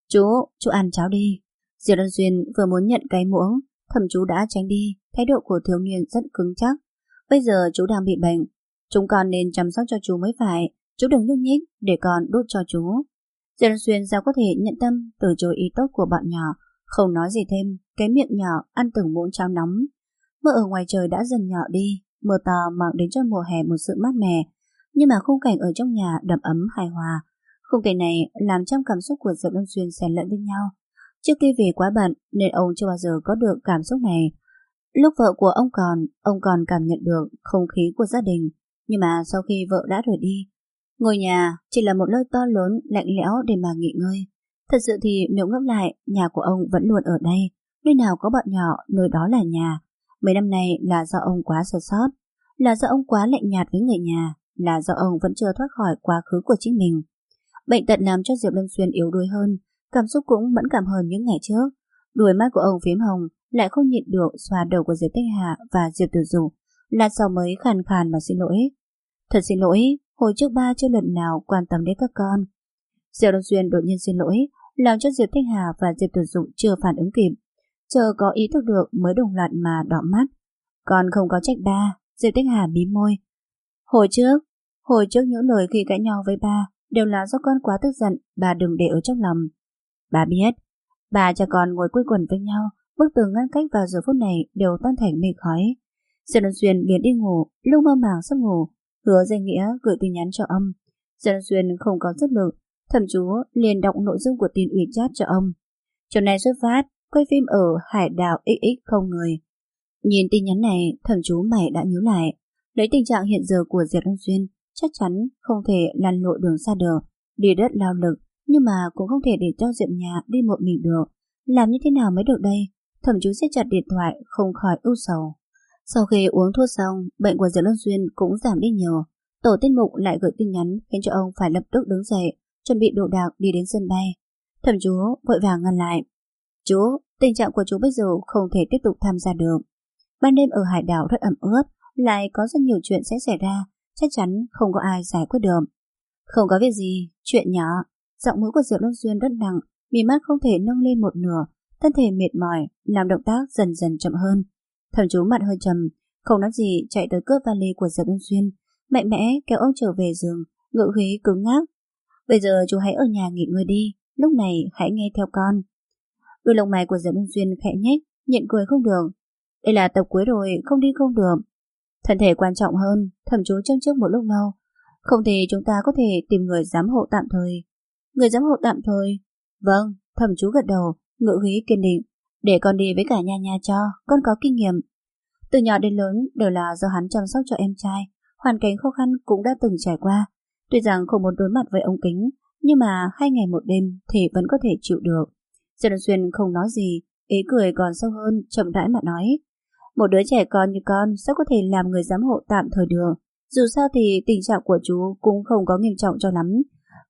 Chú ăn cháo đi. Diệp Luân Xuyên vừa muốn nhận cái muỗng, Thẩm Chú đã tránh đi. Thái độ của thiếu niên rất cứng chắc. Bây giờ chú đang bị bệnh, chúng con nên chăm sóc cho chú mới phải. Chú đừng nhúc nhích để con đút cho chú. Diệp Luân Xuyên sao có thể nhận tâm từ chối ý tốt của bọn nhỏ, không nói gì thêm, cái miệng nhỏ ăn từng muỗng cháo nóng. Mưa ở ngoài trời đã dần nhỏ đi, mưa to mang đến cho mùa hè một sự mát mẻ, nhưng mà khung cảnh ở trong nhà đầm ấm hài hòa. Khung cảnh này làm trăm cảm xúc của Diệp Luân Xuyên xen lẫn với nhau. Trước khi về quá bận nên ông chưa bao giờ có được cảm xúc này. Lúc vợ của ông còn cảm nhận được không khí của gia đình, nhưng mà sau khi vợ đã rời đi, ngôi nhà chỉ là một nơi to lớn lạnh lẽo để mà nghỉ ngơi. Thật sự thì nếu ngẫm lại, nhà của ông vẫn luôn ở đây, nơi nào có bọn nhỏ, nơi đó là nhà. Mấy năm nay là do ông quá sơ sót, là do ông quá lạnh nhạt với người nhà, là do ông vẫn chưa thoát khỏi quá khứ của chính mình. Bệnh tật làm cho Diệp Luân Xuyên yếu đuối hơn, cảm xúc cũng mẫn cảm hơn những ngày trước. Đuôi mắt của ông phím hồng, lại không nhịn được xoa đầu của Diệp Thanh Hà và Diệp Tử Dục, là sau mới khàn khàn mà xin lỗi. Thật xin lỗi, hồi trước ba chưa lần nào quan tâm đến các con. Diệp Luân Xuyên đột nhiên xin lỗi, làm cho Diệp Thanh Hà và Diệp Tử Dục chưa phản ứng kịp, chờ có ý thức được mới đồng loạt mà đỏ mắt. Con không có trách ba. Diệp Thanh Hà mím môi. Hồi trước những lời khi cãi nhau với ba đều là do con quá tức giận, bà đừng để ở trong lòng. Bà biết, bà cho con ngồi quây quần với nhau, bức tường ngăn cách vào giờ phút này đều tan thành mây khói. Diệp Luân Xuyên liền đi ngủ, lúc mơ màng sắp ngủ, hứa danh nghĩa gửi tin nhắn cho ông. Diệp Luân Xuyên không có sức lực, Thẩm Chú liền đọc nội dung của tin ủy chat cho ông. Chiều nay xuất phát, quay phim ở hải đảo XX không người. Nhìn tin nhắn này, Thẩm Chú mày đã nhíu lại. Lấy tình trạng hiện giờ của Diệp Luân Xuyên, chắc chắn không thể lăn lội đường xa được, đi rất lao lực, nhưng mà cũng không thể để cho Diệp Nhà đi một mình được. Làm như thế nào mới được đây? Thẩm Chú siết chặt điện thoại, không khỏi ưu sầu. Sau khi uống thuốc xong, bệnh của Diệp Luân Xuyên cũng giảm đi nhiều. Tổ tiết mục lại gửi tin nhắn khiến cho ông phải lập tức đứng dậy, chuẩn bị đồ đạc đi đến sân bay. Thẩm Chú vội vàng ngăn lại. Chú, tình trạng của chú bây giờ không thể tiếp tục tham gia được. Ban đêm ở hải đảo rất ẩm ướt, lại có rất nhiều chuyện sẽ xảy ra, chắc chắn không có ai giải quyết được. Không có việc gì, chuyện nhỏ. Giọng mũi của Diệp Luân Xuyên rất nặng, mí mắt không thể nâng lên một nửa, thân thể mệt mỏi, làm động tác dần dần chậm hơn. Thẩm Chú mặt hơi trầm, không nói gì chạy tới cướp vali của Diệp Luân Xuyên, mạnh mẽ kéo ông trở về giường, ngữ khí cứng ngắc. Bây giờ chú hãy ở nhà nghỉ ngơi đi, lúc này hãy nghe theo con. Đôi lông mày của Diệp Luân Xuyên khẽ nhếch, nhịn cười không được. Đây là tập cuối rồi, không đi không được. Thân thể quan trọng hơn, Thẩm Chú châm trước một lúc lâu. Không thì chúng ta có thể tìm người giám hộ tạm thời. Người giám hộ tạm thời? Vâng, Thẩm Chú gật đầu, ngữ khí kiên định. Để con đi với cả nha nha cho, con có kinh nghiệm. Từ nhỏ đến lớn đều là do hắn chăm sóc cho em trai, hoàn cảnh khó khăn cũng đã từng trải qua. Tuy rằng không muốn đối mặt với ông Kính, nhưng mà 2 ngày 1 đêm thì vẫn có thể chịu được. Diệp Luân Xuyên không nói gì, ý cười còn sâu hơn, chậm rãi mà nói. Một đứa trẻ con như con sao có thể làm người giám hộ tạm thời được. Dù sao thì tình trạng của chú cũng không có nghiêm trọng cho lắm.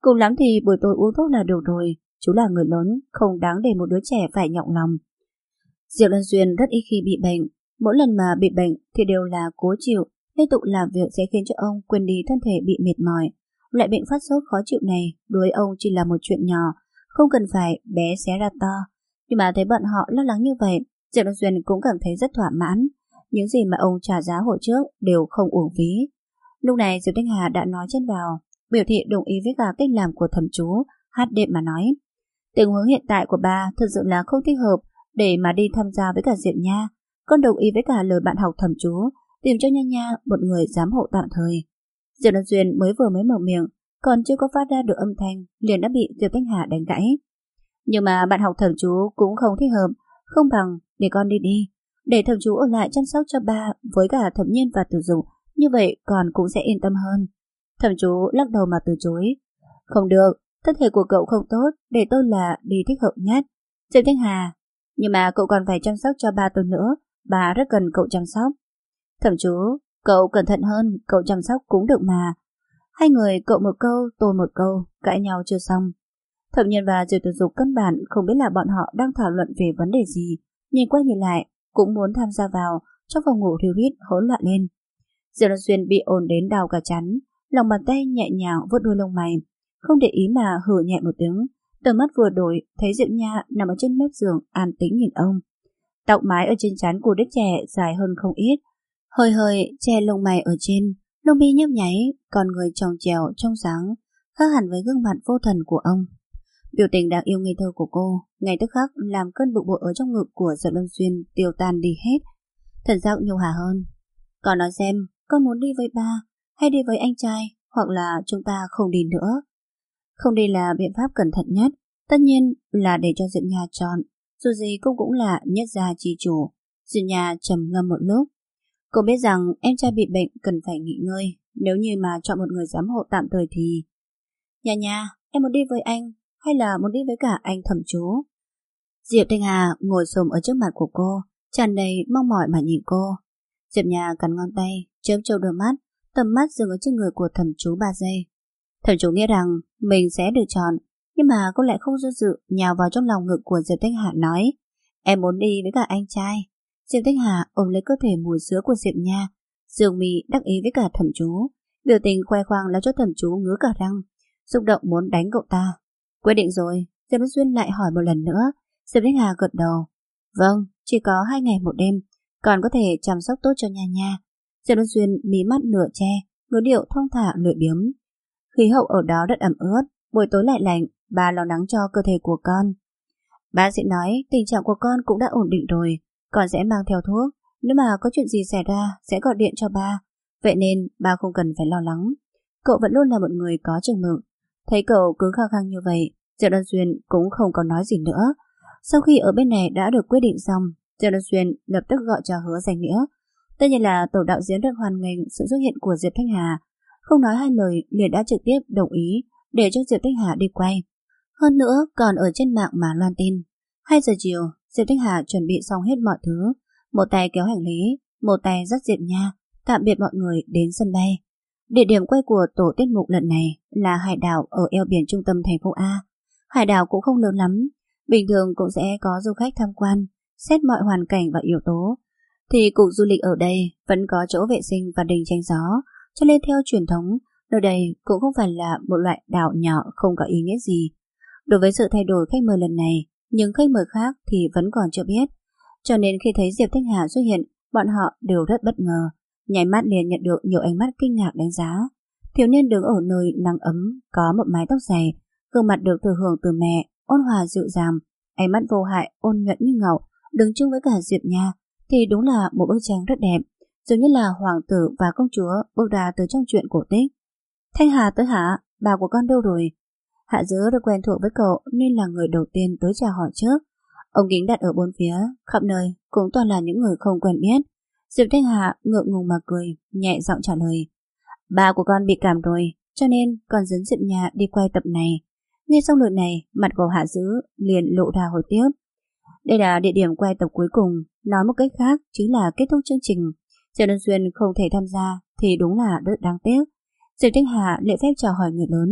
Cùng lắm thì buổi tối uống thuốc là được rồi. Chú là người lớn, không đáng để một đứa trẻ phải nhọc lòng. Diệp Lân Duyên rất ít khi bị bệnh. Mỗi lần mà bị bệnh thì đều là cố chịu. Liên tục làm việc sẽ khiến cho ông quên đi thân thể bị mệt mỏi. Loại bệnh phát sốt khó chịu này đối với ông chỉ là một chuyện nhỏ, không cần phải bé xé ra to. Nhưng mà thấy bọn họ lo lắng như vậy, Diệp Lân Duyên cũng cảm thấy rất thỏa mãn. Những gì mà ông trả giá hồi trước đều không uổng phí. Lúc này Diệp Thanh Hà đã nói chen vào, biểu thị đồng ý với cả cách làm của thẩm chú, hát đệm mà nói. Tình huống hiện tại của ba thực sự là không thích hợp để mà đi tham gia với cả Diệp Nha. Con đồng ý với cả lời bạn học thẩm chú, tìm cho Nha Nha một người giám hộ tạm thời. Diệp Lân Duyên mới mở miệng, còn chưa có phát ra được âm thanh, liền đã bị Diệp Thanh Hà đánh gãy. Nhưng mà bạn học thẩm chú cũng không thích hợp, không bằng để con đi, để thẩm chú ở lại chăm sóc cho ba với cả Thẩm Nhiên và Tử Dục, như vậy con cũng sẽ yên tâm hơn. Thẩm chú lắc đầu mà từ chối. Không được, thân thể của cậu không tốt, để tôi là đi thích hợp nhất. Diệp Thanh Hà, nhưng mà cậu còn phải chăm sóc cho ba tôi nữa, bà rất cần cậu chăm sóc. Thẩm chú, cậu cẩn thận hơn, cậu chăm sóc cũng được mà. Hai người cậu một câu, tôi một câu, cãi nhau chưa xong. Thẩm Nhiên và Diệp Tử Dục căn bản không biết là bọn họ đang thảo luận về vấn đề gì, nhìn qua nhìn lại cũng muốn tham gia vào. Trong phòng ngủ thiêu hít hỗn loạn lên. Diệp Lân Duyên bị ồn đến đau cả chán, lòng bàn tay nhẹ nhàng vuốt đuôi lông mày, không để ý mà hừ nhẹ một tiếng. Tầm mắt vừa đổi thấy Diệp Nha nằm ở trên mép giường an tĩnh nhìn ông. Tóc mái ở trên trán của đứa trẻ dài hơn không ít, hơi hơi che lông mày ở trên, lông mi nhấp nháy, con người tròn trèo trong sáng, khác hẳn với gương mặt vô thần của ông. Biểu tình đáng yêu ngây thơ của cô ngay tức khắc làm cơn bực bội ở trong ngực của Diệp Lân Duyên tiêu tan đi hết. Thần giác nhu hòa hơn. Con nói xem, con muốn đi với ba hay đi với anh trai, hoặc là chúng ta không đi nữa. Không đi là biện pháp cẩn thận nhất, tất nhiên là để cho Diệp Nha chọn. Dù gì cô cũng là nhất gia chi chủ. Diệp Nha trầm ngâm một lúc. Cô biết rằng em trai bị bệnh cần phải nghỉ ngơi. Nếu như mà chọn một người giám hộ tạm thời thì... Nha, em muốn đi với anh hay là muốn đi với cả anh thẩm chú? Diệp Thanh Hà ngồi xổm ở trước mặt của cô, tràn đầy mong mỏi mà nhìn cô. Diệp Nha cắn ngón tay, chớp chớp đôi mắt, tầm mắt dừng ở trên người của thẩm chú 3 giây. Thẩm chú nghĩ rằng mình sẽ được chọn, nhưng mà cô lại không do dự nhào vào trong lòng ngực của Diệp Thanh Hà nói, em muốn đi với cả anh trai. Diệp Thanh Hà ôm lấy cơ thể mùi sữa của Diệp Nha, dường mì đắc ý với cả thẩm chú, biểu tình khoe khoang làm cho thẩm chú ngứa cả răng, xúc động muốn đánh cậu ta. Quyết định rồi. Diệp Lân Duyên lại hỏi một lần nữa. Diệp Thanh Hà gật đầu. Vâng, chỉ có 2 ngày 1 đêm, còn có thể chăm sóc tốt cho Nha Nha. Diệp Lân Duyên mí mắt nửa che, ngữ điệu thong thả lười biếng. Khí hậu ở đó rất ẩm ướt, buổi tối lại lạnh, bà lo lắng cho cơ thể của con. Bác sĩ nói tình trạng của con cũng đã ổn định rồi, con sẽ mang theo thuốc, nếu mà có chuyện gì xảy ra sẽ gọi điện cho ba. Vậy nên ba không cần phải lo lắng. Cậu vẫn luôn là một người có chừng mực. Thấy cậu cứ khăng khăng như vậy, Diệp Lân Duyên cũng không còn nói gì nữa. Sau khi ở bên này đã được quyết định xong, Diệp Lân Duyên lập tức gọi cho Hứa Danh Nghĩa. Tất nhiên là tổ đạo diễn rất hoan nghênh sự xuất hiện của Diệp Thanh Hà, không nói hai lời liền đã trực tiếp đồng ý để cho Diệp Thanh Hà đi quay. Hơn nữa còn ở trên mạng mà loan tin. 2 giờ chiều, Diệp Thanh Hà chuẩn bị xong hết mọi thứ, một tay kéo hành lý, một tay dắt Diệp Nha tạm biệt mọi người đến sân bay. Địa điểm quay của tổ tiết mục lần này là hải đảo ở eo biển trung tâm thành phố A. Hải đảo cũng không lớn lắm, bình thường cũng sẽ có du khách tham quan. Xét mọi hoàn cảnh và yếu tố thì cục du lịch ở đây vẫn có chỗ vệ sinh và đình chắn gió, cho nên theo truyền thống, nơi đây cũng không phải là một loại đảo nhỏ không có ý nghĩa gì. Đối với sự thay đổi khách mời lần này, những khách mời khác thì vẫn còn chưa biết, cho nên khi thấy Diệp Thanh Hà xuất hiện, bọn họ đều rất bất ngờ, nháy mắt liền nhận được nhiều ánh mắt kinh ngạc đánh giá. Thiếu niên đứng ở nơi nắng ấm, có một mái tóc dài, gương mặt được thừa hưởng từ mẹ, ôn hòa dịu dàng, ánh mắt vô hại ôn nhuận như ngọc, đứng chung với cả Diệp Nha thì đúng là một bức tranh rất đẹp, giống như là hoàng tử và công chúa bước ra từ trong truyện cổ tích. Thanh Hà tới hả? Bà của con đâu rồi? Hạ Dứa được quen thuộc với cậu nên là người đầu tiên tới chào hỏi trước. Ống kính đặt ở bốn phía, khắp nơi cũng toàn là những người không quen biết. Diệp Thanh Hà ngượng ngùng mà cười, nhẹ giọng trả lời. Bà của con bị cảm rồi, cho nên con dẫn Diệp Nha đi quay tập này. Nghe xong lời này, mặt của Hạ Dứa liền lộ ra hồi tiếc. Đây là địa điểm quay tập cuối cùng, nói một cách khác chính là kết thúc chương trình. Diệp Lân Duyên không thể tham gia thì đúng là rất đáng tiếc. Diệp Thanh Hà lễ phép chào hỏi người lớn,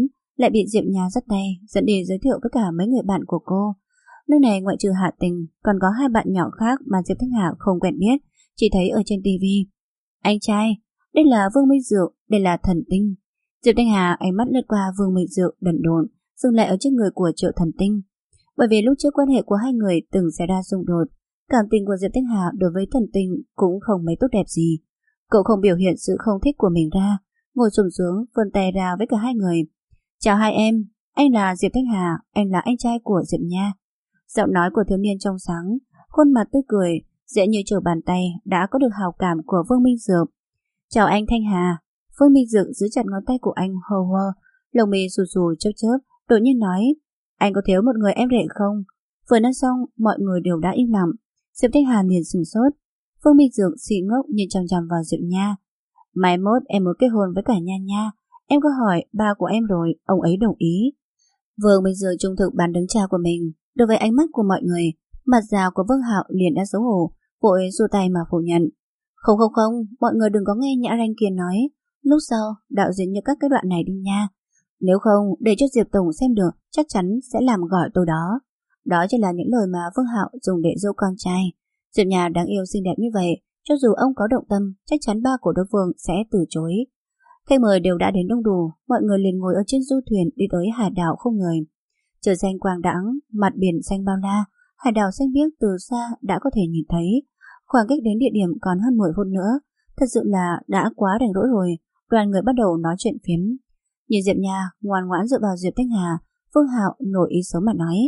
lại bị Diệp Nha dắt tay dẫn đi giới thiệu với cả mấy người bạn của cô. Nơi này ngoại trừ Hạ Tình còn có hai bạn nhỏ khác mà Diệp Thanh Hà không quen biết, chỉ thấy ở trên tivi. Anh trai, đây là Vương Minh Dược, đây là Thần Tinh. Diệp Thanh Hà ánh mắt lướt qua Vương Minh Dược đần độn, dừng lại ở trên người của Triệu Thần Tinh. Bởi vì lúc trước quan hệ của hai người từng xảy ra xung đột, cảm tình của Diệp Thanh Hà đối với Thần Tinh cũng không mấy tốt đẹp gì. Cậu không biểu hiện sự không thích của mình ra, ngồi xổm xuống vươn tay ra với cả hai người. Chào hai em, anh là Diệp Thanh Hà, anh là anh trai của Diệp Nha. Giọng nói của thiếu niên trong sáng, khuôn mặt tươi cười, dễ như trở bàn tay đã có được hào cảm của Vương Minh Dược. Chào anh Thanh Hà. Vương Minh Dược giữ chặt ngón tay của anh hờ hờ, lồng mi rù rù chớp chớp, đột nhiên nói, anh có thiếu một người em rể không? Vừa nói xong, mọi người đều đã im lặng. Diệp Thanh Hà liền sửng sốt. Vương Minh Dược xì ngốc nhìn chằm chằm vào Diệp Nha. Mai mốt em muốn kết hôn với cả Nha Nha. Em có hỏi ba của em rồi, ông ấy đồng ý. Vương Minh Dược trung thực bán đứng cha của mình. Đối với ánh mắt của mọi người, mặt già của Vương Hạo liền đã xấu hổ, vội giơ tay mà phủ nhận. Không, mọi người đừng có nghe Nhã Ranh kia nói. Lúc sau, đạo diễn như các cái đoạn này đi nha. Nếu không, để cho Diệp Tổng xem được, chắc chắn sẽ làm gọi tôi đó. Đó chỉ là những lời mà Vương Hạo dùng để dỗ con trai. Diệp Nhà đáng yêu xinh đẹp như vậy, cho dù ông có động tâm, chắc chắn ba của đối phương sẽ từ chối. Khách mời đều đã đến đông đủ, mọi người liền ngồi ở trên du thuyền đi tới hải đảo không người. Trời xanh quang đãng, mặt biển xanh bao la, hải đảo xanh biếc từ xa đã có thể nhìn thấy. Khoảng cách đến địa điểm còn hơn 10 phút nữa, thật sự là đã quá rảnh rỗi rồi. Đoàn người bắt đầu nói chuyện phiếm. Nhìn Diệp Nha ngoan ngoãn dựa vào Diệp Thanh Hà, Vương Hạo nổi ý xấu mà nói,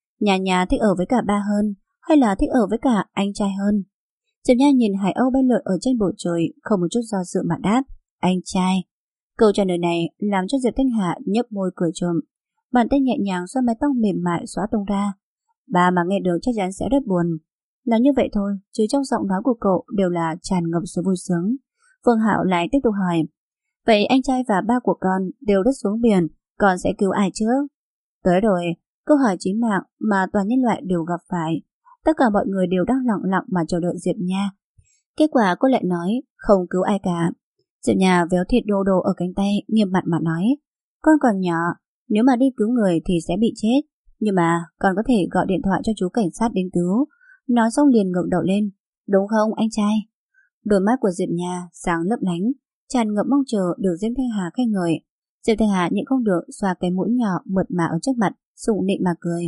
Nhà thích ở với cả ba hơn, hay là thích ở với cả anh trai hơn? Diệp Nha nhìn hải âu bay lượn ở trên bầu trời, không một chút do dự mà đáp, anh trai. Câu trả lời này làm cho Diệp Thanh Hà nhếch môi cười trộm, bàn tay nhẹ nhàng xoa mái tóc mềm mại xóa tung ra. Bà mà nghe được chắc chắn sẽ rất buồn. Nói như vậy thôi, chứ trong giọng nói của cậu đều là tràn ngập sự vui sướng. Vương Hạo lại tiếp tục hỏi, vậy anh trai và ba của con đều đất xuống biển, con sẽ cứu ai trước? Tới rồi, câu hỏi chí mạng mà toàn nhân loại đều gặp phải. Tất cả mọi người đều đang lặng lặng mà chờ đợi Diệp Nha. Kết quả cô lại nói không cứu ai cả. Diệp Nha véo thịt đô đô ở cánh tay, nghiêm mặt mà nói, con còn nhỏ, nếu mà đi cứu người thì sẽ bị chết. Nhưng mà con có thể gọi điện thoại cho chú cảnh sát đến cứu. Nói xong liền ngẩng đầu lên, đúng không anh trai? Đôi mắt của Diệp Nha sáng lấp lánh, tràn ngập mong chờ được Diệp Thanh Hà khen ngợi. Diệp Thanh Hà nhịn không được xoa cái mũi nhỏ mượt mà ở trước mặt, sủng nịnh mà cười.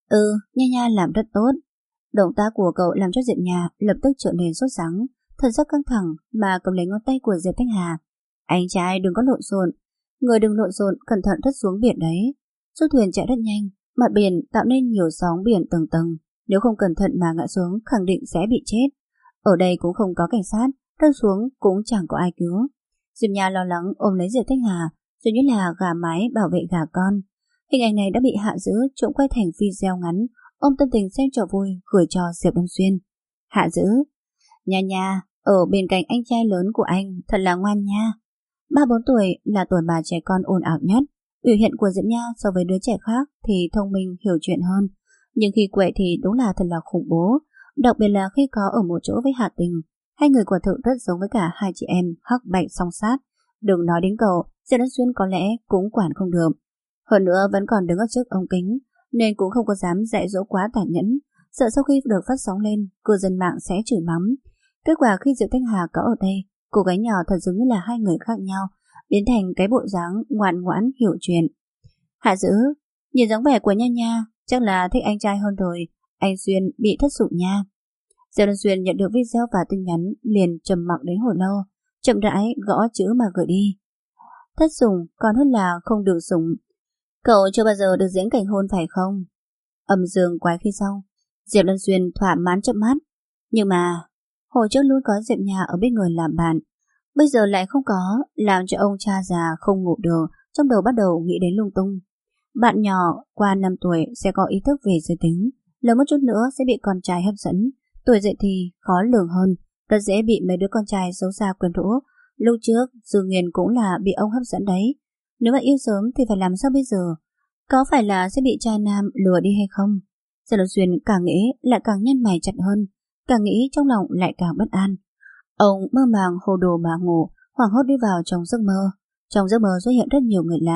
Nha Nha làm rất tốt. Động tác của cậu làm cho Diệp Nha lập tức trở nên sốt sắng, thật rất căng thẳng mà cầm lấy ngón tay của Diệp Thanh Hà. Anh trai đừng có lộn xộn, người đừng lộn xộn, cẩn thận rớt xuống biển đấy. Du thuyền chạy rất nhanh, mặt biển tạo nên nhiều sóng biển tầng tầng, nếu không cẩn thận mà ngã xuống khẳng định sẽ bị chết. Ở đây cũng không có cảnh sát, rơi xuống cũng chẳng có ai cứu. Diệp Nha lo lắng ôm lấy Diệp Thanh Hà, rồi như là gà mái bảo vệ gà con. Hình ảnh này đã bị Hạ Dữ trộm quay thành video ngắn, ôm tâm tình xem trò vui gửi cho Diệp Đông Xuyên. Hạ Dữ, Nha ở bên cạnh anh trai lớn của anh thật là ngoan nha. 3-4 tuổi là tuổi mà trẻ con ồn ào nhất. Biểu hiện của Diệp Nha so với đứa trẻ khác thì thông minh hiểu chuyện hơn, nhưng khi quậy thì đúng là thật là khủng bố. Đặc biệt là khi có ở một chỗ với Hạ Tình, hai người quả thực rất giống với cả hai chị em hắc bạch song sát. Đừng nói đến cậu, Diệp Đông Xuyên có lẽ cũng quản không được. Hơn nữa vẫn còn đứng ở trước ống kính, nên cũng không có dám dạy dỗ quá tàn nhẫn, sợ sau khi được phát sóng lên, cư dân mạng sẽ chửi mắng. Kết quả khi Diệp Thanh Hà có ở đây, cô gái nhỏ thật giống như là hai người khác nhau, biến thành cái bộ dáng ngoan ngoãn hiểu chuyện. Hạ Dữ, nhìn dáng vẻ của Nha chắc là thích anh trai hơn rồi, anh Xuyên bị thất sủng nha. Diệp Đông Xuyên nhận được video và tin nhắn liền trầm mặc đến hồi lâu, chậm rãi gõ chữ mà gửi đi. Thất sủng còn hơn là không được sủng. Cậu chưa bao giờ được diễn cảnh hôn phải không? Âm dương quái khi sau, Diệp Đông Xuyên thỏa mãn chớp mắt. Nhưng mà hồi trước luôn có Diệp Nha ở bên người làm bạn, bây giờ lại không có, làm cho ông cha già không ngủ được, trong đầu bắt đầu nghĩ đến lung tung. Bạn nhỏ qua 5 tuổi sẽ có ý thức về giới tính, lớn một chút nữa sẽ bị con trai hấp dẫn, tuổi dậy thì khó lường hơn, rất dễ bị mấy đứa con trai xấu xa quyến rũ. Lúc trước Dư Nghiên cũng là bị ông hấp dẫn đấy. Nếu mà yêu sớm thì phải làm sao bây giờ? Có phải là sẽ bị trai nam lừa đi hay không? Diệp Đông Xuyên càng nghĩ lại càng nhăn mày chặt hơn, càng nghĩ trong lòng lại càng bất an. Ông mơ màng hồ đồ mà ngủ, hoảng hốt đi vào trong giấc mơ. Trong giấc mơ xuất hiện rất nhiều người lạ.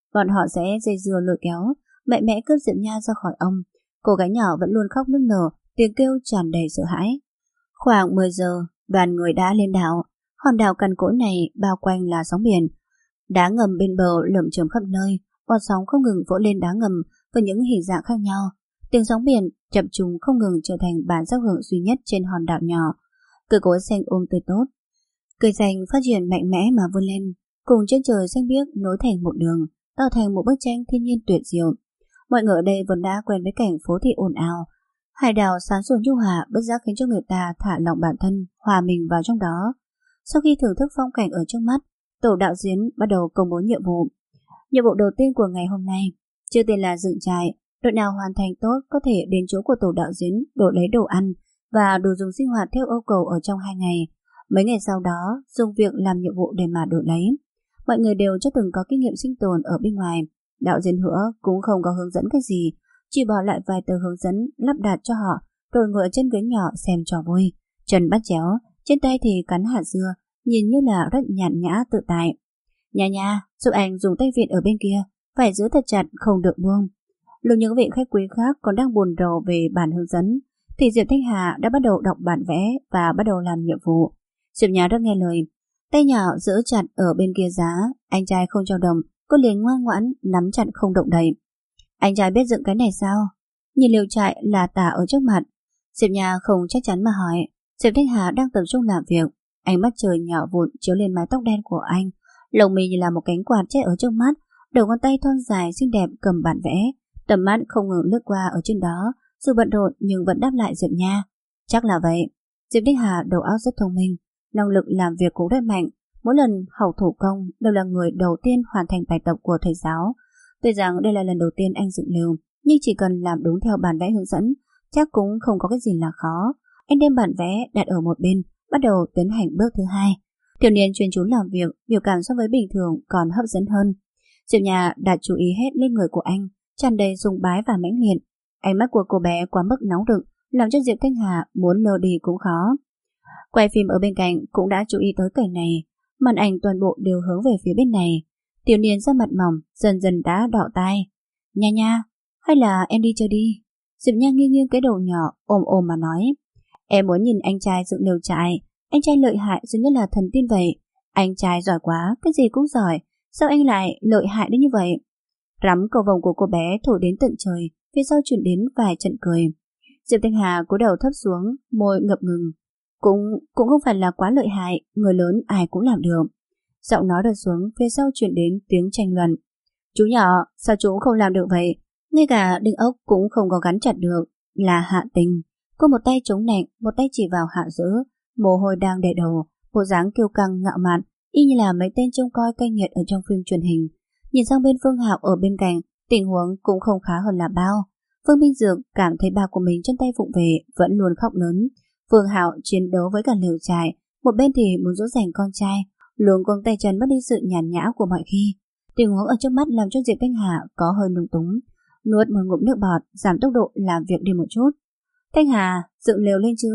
bọn họ sẽ dây dưa lôi kéo, mạnh mẽ cướp Diệp Nha ra khỏi ông. Cô gái nhỏ vẫn luôn khóc nức nở, tiếng kêu tràn đầy sợ hãi. Khoảng 10 giờ, đoàn người đã lên đảo. Hòn đảo cằn cỗi này bao quanh là sóng biển. Đá ngầm bên bờ lởm chởm khắp nơi, bọt sóng không ngừng vỗ lên đá ngầm với những hình dạng khác nhau. Tiếng sóng biển chập trùng không ngừng trở thành bản giao hưởng duy nhất trên hòn đảo nhỏ. Cây cối xanh tươi tốt, cây xanh phát triển mạnh mẽ mà vươn lên, cùng trên trời xanh biếc nối thành một đường, tạo thành một bức tranh thiên nhiên tuyệt diệu. Mọi người ở đây vốn đã quen với cảnh phố thị ồn ào. Hải đảo sáng sủa nhu hòa bất giác khiến cho người ta thả lỏng bản thân, hòa mình vào trong đó. Sau khi thưởng thức phong cảnh ở trước mắt, tổ đạo diễn bắt đầu công bố nhiệm vụ. Nhiệm vụ đầu tiên của ngày hôm nay, trước tiên là dựng trại. Đội nào hoàn thành tốt có thể đến chỗ của tổ đạo diễn đổi lấy đồ ăn và đồ dùng sinh hoạt theo yêu cầu ở trong 2 ngày. Mấy ngày sau đó, dùng việc làm nhiệm vụ để mà đổi lấy. Mọi người đều chưa từng có kinh nghiệm sinh tồn ở bên ngoài. Đạo diễn Hứa cũng không có hướng dẫn cái gì, chỉ bỏ lại vài tờ hướng dẫn lắp đặt cho họ, rồi ngồi ở trên ghế nhỏ xem trò vui. Chân bắt chéo, trên tay thì cắn hạt dưa, nhìn như là rất nhàn nhã tự tại. Nha nha, giúp anh dùng tay vịn ở bên kia, phải giữ thật chặt không được buông. Lúc những vị khách quý khác còn đang buồn rầu về bản hướng dẫn, thì Diệp Thanh Hà đã bắt đầu đọc bản vẽ và bắt đầu làm nhiệm vụ. Diệp Nha rất nghe lời, tay nhỏ giữ chặt ở bên kia giá, anh trai không cho đồng, cô liền ngoan ngoãn nắm chặt không động đậy. Anh trai biết dựng cái này sao? Nhìn liều trại là tả ở trước mặt. Diệp Nha không chắc chắn mà hỏi. Diệp Thanh Hà đang tập trung làm việc, ánh mắt trời nhỏ vụn chiếu lên mái tóc đen của anh, lồng mi như là một cánh quạt che ở trước mắt, đầu ngón tay thon dài xinh đẹp cầm bản vẽ, tầm mắt không ngừng lướt qua ở trên đó, dù bận rộn nhưng vẫn đáp lại Diệp Nha. Chắc là vậy. Diệp Thanh Hà đầu óc rất thông minh, năng lực làm việc cũng rất mạnh. Mỗi lần học thủ công đều là người đầu tiên hoàn thành bài tập của thầy giáo. Tuy rằng đây là lần đầu tiên anh dựng lều, nhưng chỉ cần làm đúng theo bản vẽ hướng dẫn, chắc cũng không có cái gì là khó. Anh đem bản vẽ đặt ở một bên, bắt đầu tiến hành bước thứ 2. Thiếu niên chuyên chú làm việc, biểu cảm so với bình thường còn hấp dẫn hơn. Diệp Nha đặt chú ý hết lên người của anh, tràn đầy sùng bái và mãnh liệt. Ánh mắt của cô bé quá mức nóng rực, làm cho Diệp Thanh Hà muốn lờ đi cũng khó. Quay phim ở bên cạnh cũng đã chú ý tới cảnh này, màn ảnh toàn bộ đều hướng về phía bên này. Thiếu niên da mặt mỏng dần dần đã đỏ tai. Nha nha, hay là em đi chơi đi? Diệp Nha nghiêng nghiêng cái đầu nhỏ, ôm ôm mà nói. Em muốn nhìn anh trai dựng lều trại. Anh trai lợi hại dường như là thần tiên vậy. Anh trai giỏi quá, cái gì cũng giỏi. Sao anh lại lợi hại đến như vậy? Rắm cầu vồng của cô bé thổi đến tận trời, phía sau chuyển đến vài trận cười. Diệp Thanh Hà cúi đầu thấp xuống, môi ngập ngừng. Cũng không phải là quá lợi hại, người lớn ai cũng làm được. Giọng nói rơi xuống, phía sau chuyển đến tiếng tranh luận. Chú nhỏ, sao chú không làm được vậy? Ngay cả đinh ốc cũng không có gắn chặt được. Là Hạ Tình. Cô một tay chống nạnh, một tay chỉ vào Hạ Dữ, mồ hôi đang đầy đầu, bộ dáng kiêu căng ngạo mạn, y như là mấy tên trông coi cay nghiệt ở trong phim truyền hình. Nhìn sang bên Phương Hạo ở bên cạnh, tình huống cũng không khá hơn là bao. Phương Minh Dược cảm thấy ba của mình chân tay vụng về, vẫn luôn khóc lớn. Phương Hạo chiến đấu với cả lều trại, một bên thì muốn dỗ dành con trai, luống cuống tay chân mất đi sự nhàn nhã của mọi khi. Tình huống ở trước mắt làm cho Diệp Thanh Hà có hơi lúng túng, nuốt một ngụm nước bọt, giảm tốc độ làm việc đi một chút. Thanh Hà, dựng lều lên chưa?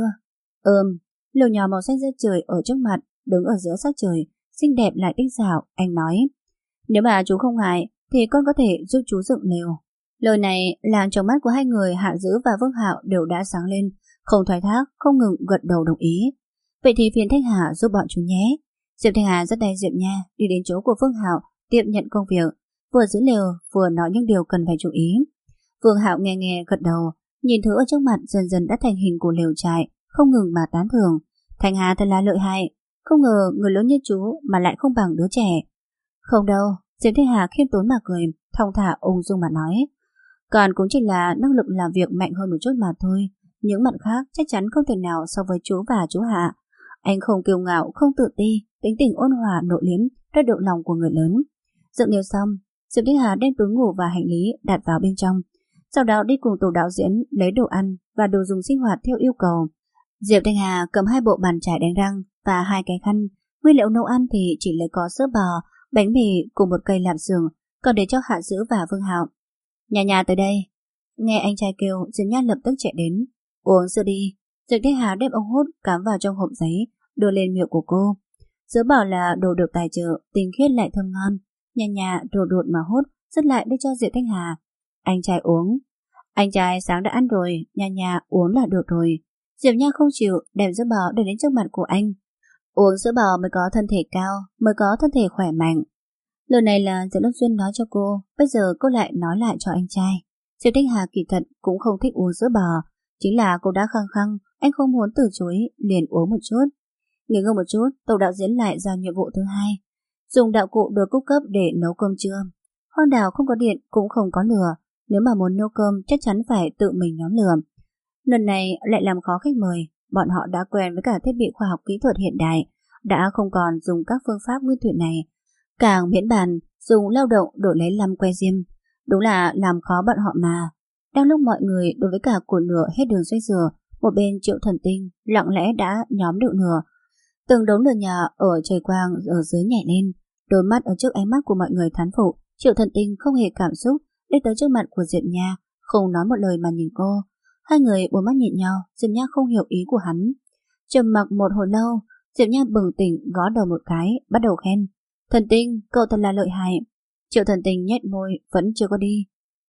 Lều nhỏ màu xanh da trời ở trước mặt, đứng ở giữa sát trời, xinh đẹp lại tinh xảo. Anh nói, nếu mà chú không ngại thì con có thể giúp chú dựng lều. Lời này làm trong mắt của hai người Hạ Dữ và Vương Hạo đều đã sáng lên, không thoái thác, không ngừng gật đầu đồng ý. Vậy thì phiền Thanh Hà giúp bọn chú nhé. Diệp Thanh Hà dắt tay Diệp Nha đi đến chỗ của Vương Hạo tiếp nhận công việc, vừa giữ lều vừa nói những điều cần phải chú ý. Vương Hạo nghe gật đầu, nhìn thứ ở trước mặt dần dần đã thành hình của lều trại, không ngừng mà tán thưởng. Thanh Hà thật là lợi hại, không ngờ người lớn như chú mà lại không bằng đứa trẻ. Không đâu, Diệp Thanh Hà khiêm tốn mà cười, thong thả ung dung mà nói. Còn cũng chỉ là năng lực làm việc mạnh hơn một chút mà thôi. Những mặt khác chắc chắn không thể nào so với chú và chú Hạ. Anh không kiêu ngạo, không tự ti, tính tình ôn hòa, nội liếm, rất độ lòng của người lớn. Dựng lều xong, Diệp Thanh Hà đem túi ngủ và hành lý đặt vào bên trong. Sau đó đi cùng tổ đạo diễn lấy đồ ăn và đồ dùng sinh hoạt theo yêu cầu. Diệp Thanh Hà cầm 2 bộ bàn chải đánh răng và 2 cái khăn. Nguyên liệu nấu ăn thì chỉ lấy có sữa bò, bánh mì cùng một cây lạp xưởng, còn để cho Hạ Dữ và Vương Hạo. Nhà tới đây. Nghe anh trai kêu, Diệp Nha lập tức chạy đến. Uống sữa đi. Diệp Thanh Hà đem ống hút cắm vào trong hộp giấy, đưa lên miệng của cô. Sữa bò là đồ được tài trợ, tinh khiết lại thơm ngon. Nhà rột rột mà hút, rót lại đưa cho Diệp Thanh Hà. Anh trai uống. Anh trai sáng đã ăn rồi, Nha uống là được rồi. Diệp Nha không chịu, đem sữa bò đưa đến trước mặt của anh. Uống sữa bò mới có thân thể cao, mới có thân thể khỏe mạnh. Lời này là Diệp Lâm Xuyên nói cho cô, bây giờ cô lại nói lại cho anh trai. Diệp Thanh Hà kỳ thật cũng không thích uống sữa bò, chính là cô đã khăng khăng, anh không muốn từ chối, liền uống một chút. Nghỉ ngơi một chút, tổng đạo diễn lại giao nhiệm vụ thứ hai, dùng đạo cụ được cung cấp để nấu cơm trưa. Hoang đảo không có điện cũng không có lửa, nếu mà muốn nấu cơm chắc chắn phải tự mình nhóm lửa. Lần này lại làm khó khách mời, bọn họ đã quen với cả thiết bị khoa học kỹ thuật hiện đại, đã không còn dùng các phương pháp nguyên thủy này, càng miễn bàn dùng lao động đổi lấy 5 que diêm, đúng là làm khó bọn họ mà. Đang lúc mọi người đối với cả củi lửa hết đường xoay sở, một bên Triệu Thần Tinh lặng lẽ đã nhóm được lửa. Từng đống lửa nhà ở trời quang ở dưới nhảy lên, đôi mắt ở trước ánh mắt của mọi người thán phục. Triệu Thần Tinh không hề cảm xúc, đi tới trước mặt của Diệp Nha, không nói một lời mà nhìn cô. Hai người bốn mắt nhìn nhau, Diệp Nha không hiểu ý của hắn. Trầm mặc một hồi lâu, Diệp Nha bừng tỉnh gõ đầu một cái, bắt đầu khen. Thần Tinh, cậu thật là lợi hại. Triệu Thần Tinh nhếch môi, vẫn chưa có đi.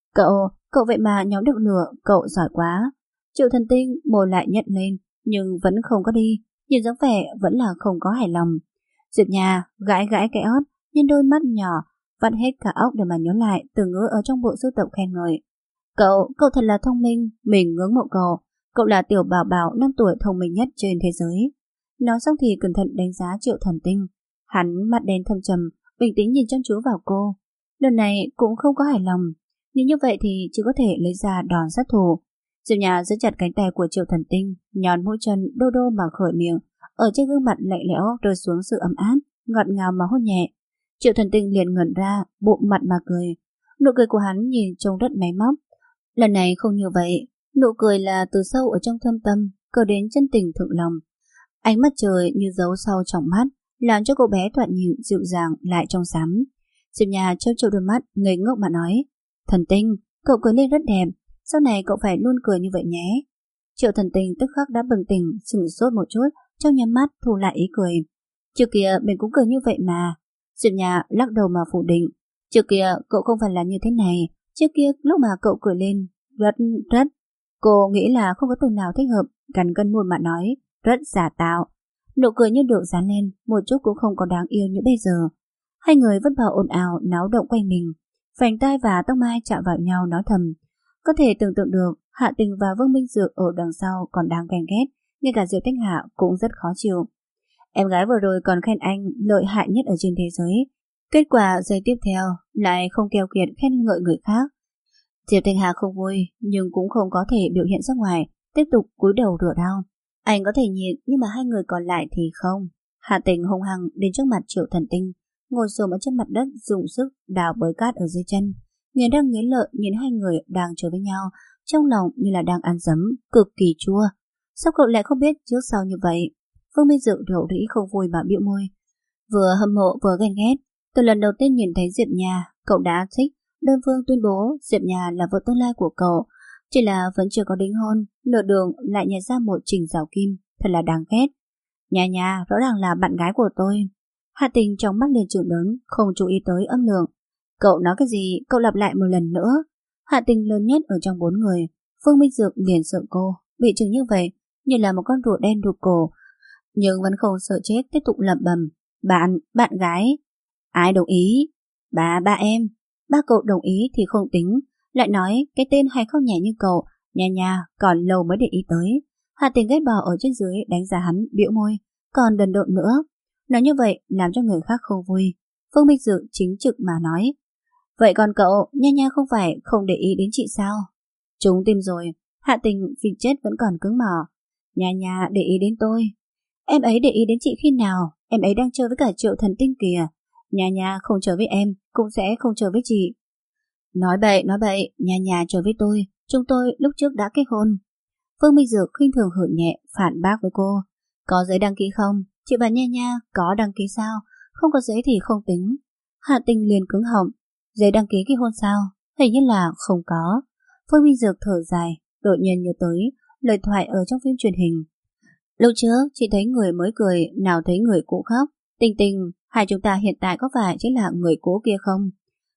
Cậu vậy mà nhóm được lửa, cậu giỏi quá. Triệu Thần Tinh môi lại nhếch lên, nhưng vẫn không có đi, nhìn dáng vẻ vẫn là không có hài lòng. Diệp Nha gãi gãi cái ót, nhìn đôi mắt nhỏ, vắt hết cả óc để mà nhớ lại từ ngữ ở trong bộ sưu tập khen ngợi. Cậu thật là thông minh, mình ngưỡng mộ cậu là tiểu bảo bảo 5 tuổi thông minh nhất trên thế giới. Nói xong thì cẩn thận đánh giá Triệu Thần Tinh. Hắn mặt đen thâm trầm, bình tĩnh nhìn chăm chú vào cô. Lần này cũng không có hài lòng, nhưng như vậy thì chỉ có thể lấy ra đòn sát thủ. Diệp Nha giữ chặt cánh tay của Triệu Thần Tinh, nhón mũi chân đô đô mà khởi miệng, ở trên gương mặt lạnh lẽo rơi xuống sự ấm áp, ngọt ngào mà hôn nhẹ. Triệu Thần Tinh liền ngẩn ra, bụng mặt mà cười. Nụ cười của hắn nhìn trông rất máy móc. Lần này không như vậy, nụ cười là từ sâu ở trong thâm tâm, cờ đến chân tình thượng lòng. Ánh mắt trời như giấu sau tròng mắt, làm cho cô bé thoạt nhìn dịu dàng lại trong sáng. Diệp Nha trêu trêu đôi mắt, ngây ngốc mà nói: Thần Tinh, cậu cười lên rất đẹp, sau này cậu phải luôn cười như vậy nhé. Triệu Thần Tinh tức khắc đã bừng tỉnh, sửng sốt một chút, trong nhắm mắt thu lại ý cười. Trước kia mình cũng cười như vậy mà. Diệp Nha lắc đầu mà phủ định. Trước kia cậu không phải là như thế này, trước kia lúc mà cậu cười lên rất. Cô nghĩ là không có từ nào thích hợp, cắn cân môi mà nói, rất giả tạo. Nụ cười như được dán lên, một chút cũng không có đáng yêu như bây giờ. Hai người vẫn vào ồn ào náo động quanh mình, phành tai và tóc mai chạm vào nhau nói thầm. Có thể tưởng tượng được Hạ Tình và Vương Minh Dược ở đằng sau còn đang ghen ghét, ngay cả Diệp Thanh Hạ cũng rất khó chịu. Em gái vừa rồi còn khen anh lợi hại nhất ở trên thế giới, kết quả giây tiếp theo lại không keo kiệt khen ngợi người khác. Diệp Thanh Hà không vui, nhưng cũng không có thể biểu hiện ra ngoài, tiếp tục cúi đầu rửa đau. Anh có thể nhịn, nhưng mà hai người còn lại thì không. Hạ Tình hung hăng đến trước mặt Triệu Thần Tinh, ngồi xổm ở trên mặt đất dùng sức đào bới cát ở dưới chân. Nghiến răng nghiến lợi nhìn hai người đang chơi với nhau, trong lòng như là đang ăn dấm, cực kỳ chua. Sao cậu lại không biết trước sau như vậy? Vương Minh Dược rầu rĩ không vui mà bĩu môi, vừa hâm mộ vừa ghen ghét. Từ lần đầu tiên nhìn thấy Diệp Nha, cậu đã thích. Đơn phương tuyên bố Diệp Nha là vợ tương lai của cậu, chỉ là vẫn chưa có đính hôn, nửa đường lại nhảy ra một Trình Giảo Kim, thật là đáng ghét. Nha rõ ràng là bạn gái của tôi. Hạ Tình trong mắt liền trừng lớn, không chú ý tới âm lượng. Cậu nói cái gì, cậu lặp lại một lần nữa. Hạ Tình lớn nhất ở trong 4 người, Phương Minh Dược liền sợ cô bị chừng như vậy, như là một con rùa đen rụt cổ, nhưng vẫn không sợ chết, tiếp tục lẩm bẩm. Bạn gái. Ai đồng ý? Ba em. Ba cậu đồng ý thì không tính, lại nói cái tên hay khóc nhẹ như cậu, Nha còn lâu mới để ý tới. Hạ Tình ghét bỏ ở trên dưới đánh giá hắn, bĩu môi, còn đần độn nữa. Nói như vậy làm cho người khác không vui. Phương Minh Dược chính trực mà nói, vậy còn cậu, Nha không phải không để ý đến chị sao? Trúng tim rồi. Hạ Tình vì chết vẫn còn cứng mỏ. Nha để ý đến tôi. Em ấy để ý đến chị khi nào? Em ấy đang chơi với cả Triệu Thần Tinh kìa. Nha không chơi với em, cũng sẽ không chơi với chị. Nói bậy, Nha chơi với tôi. Chúng tôi lúc trước đã kết hôn. Phương Minh Dược khinh thường hử nhẹ, phản bác với cô. Có giấy đăng ký không? Chị và Nha có đăng ký sao? Không có giấy thì không tính. Hạ Tình liền cứng họng. Giấy đăng ký kết hôn sao? Hình như là không có. Phương Minh Dược thở dài, đột nhiên nhớ tới lời thoại ở trong phim truyền hình. Lúc trước chị thấy người mới cười, nào thấy người cũ khóc. Tình, hai chúng ta hiện tại có phải chính là người cũ kia không?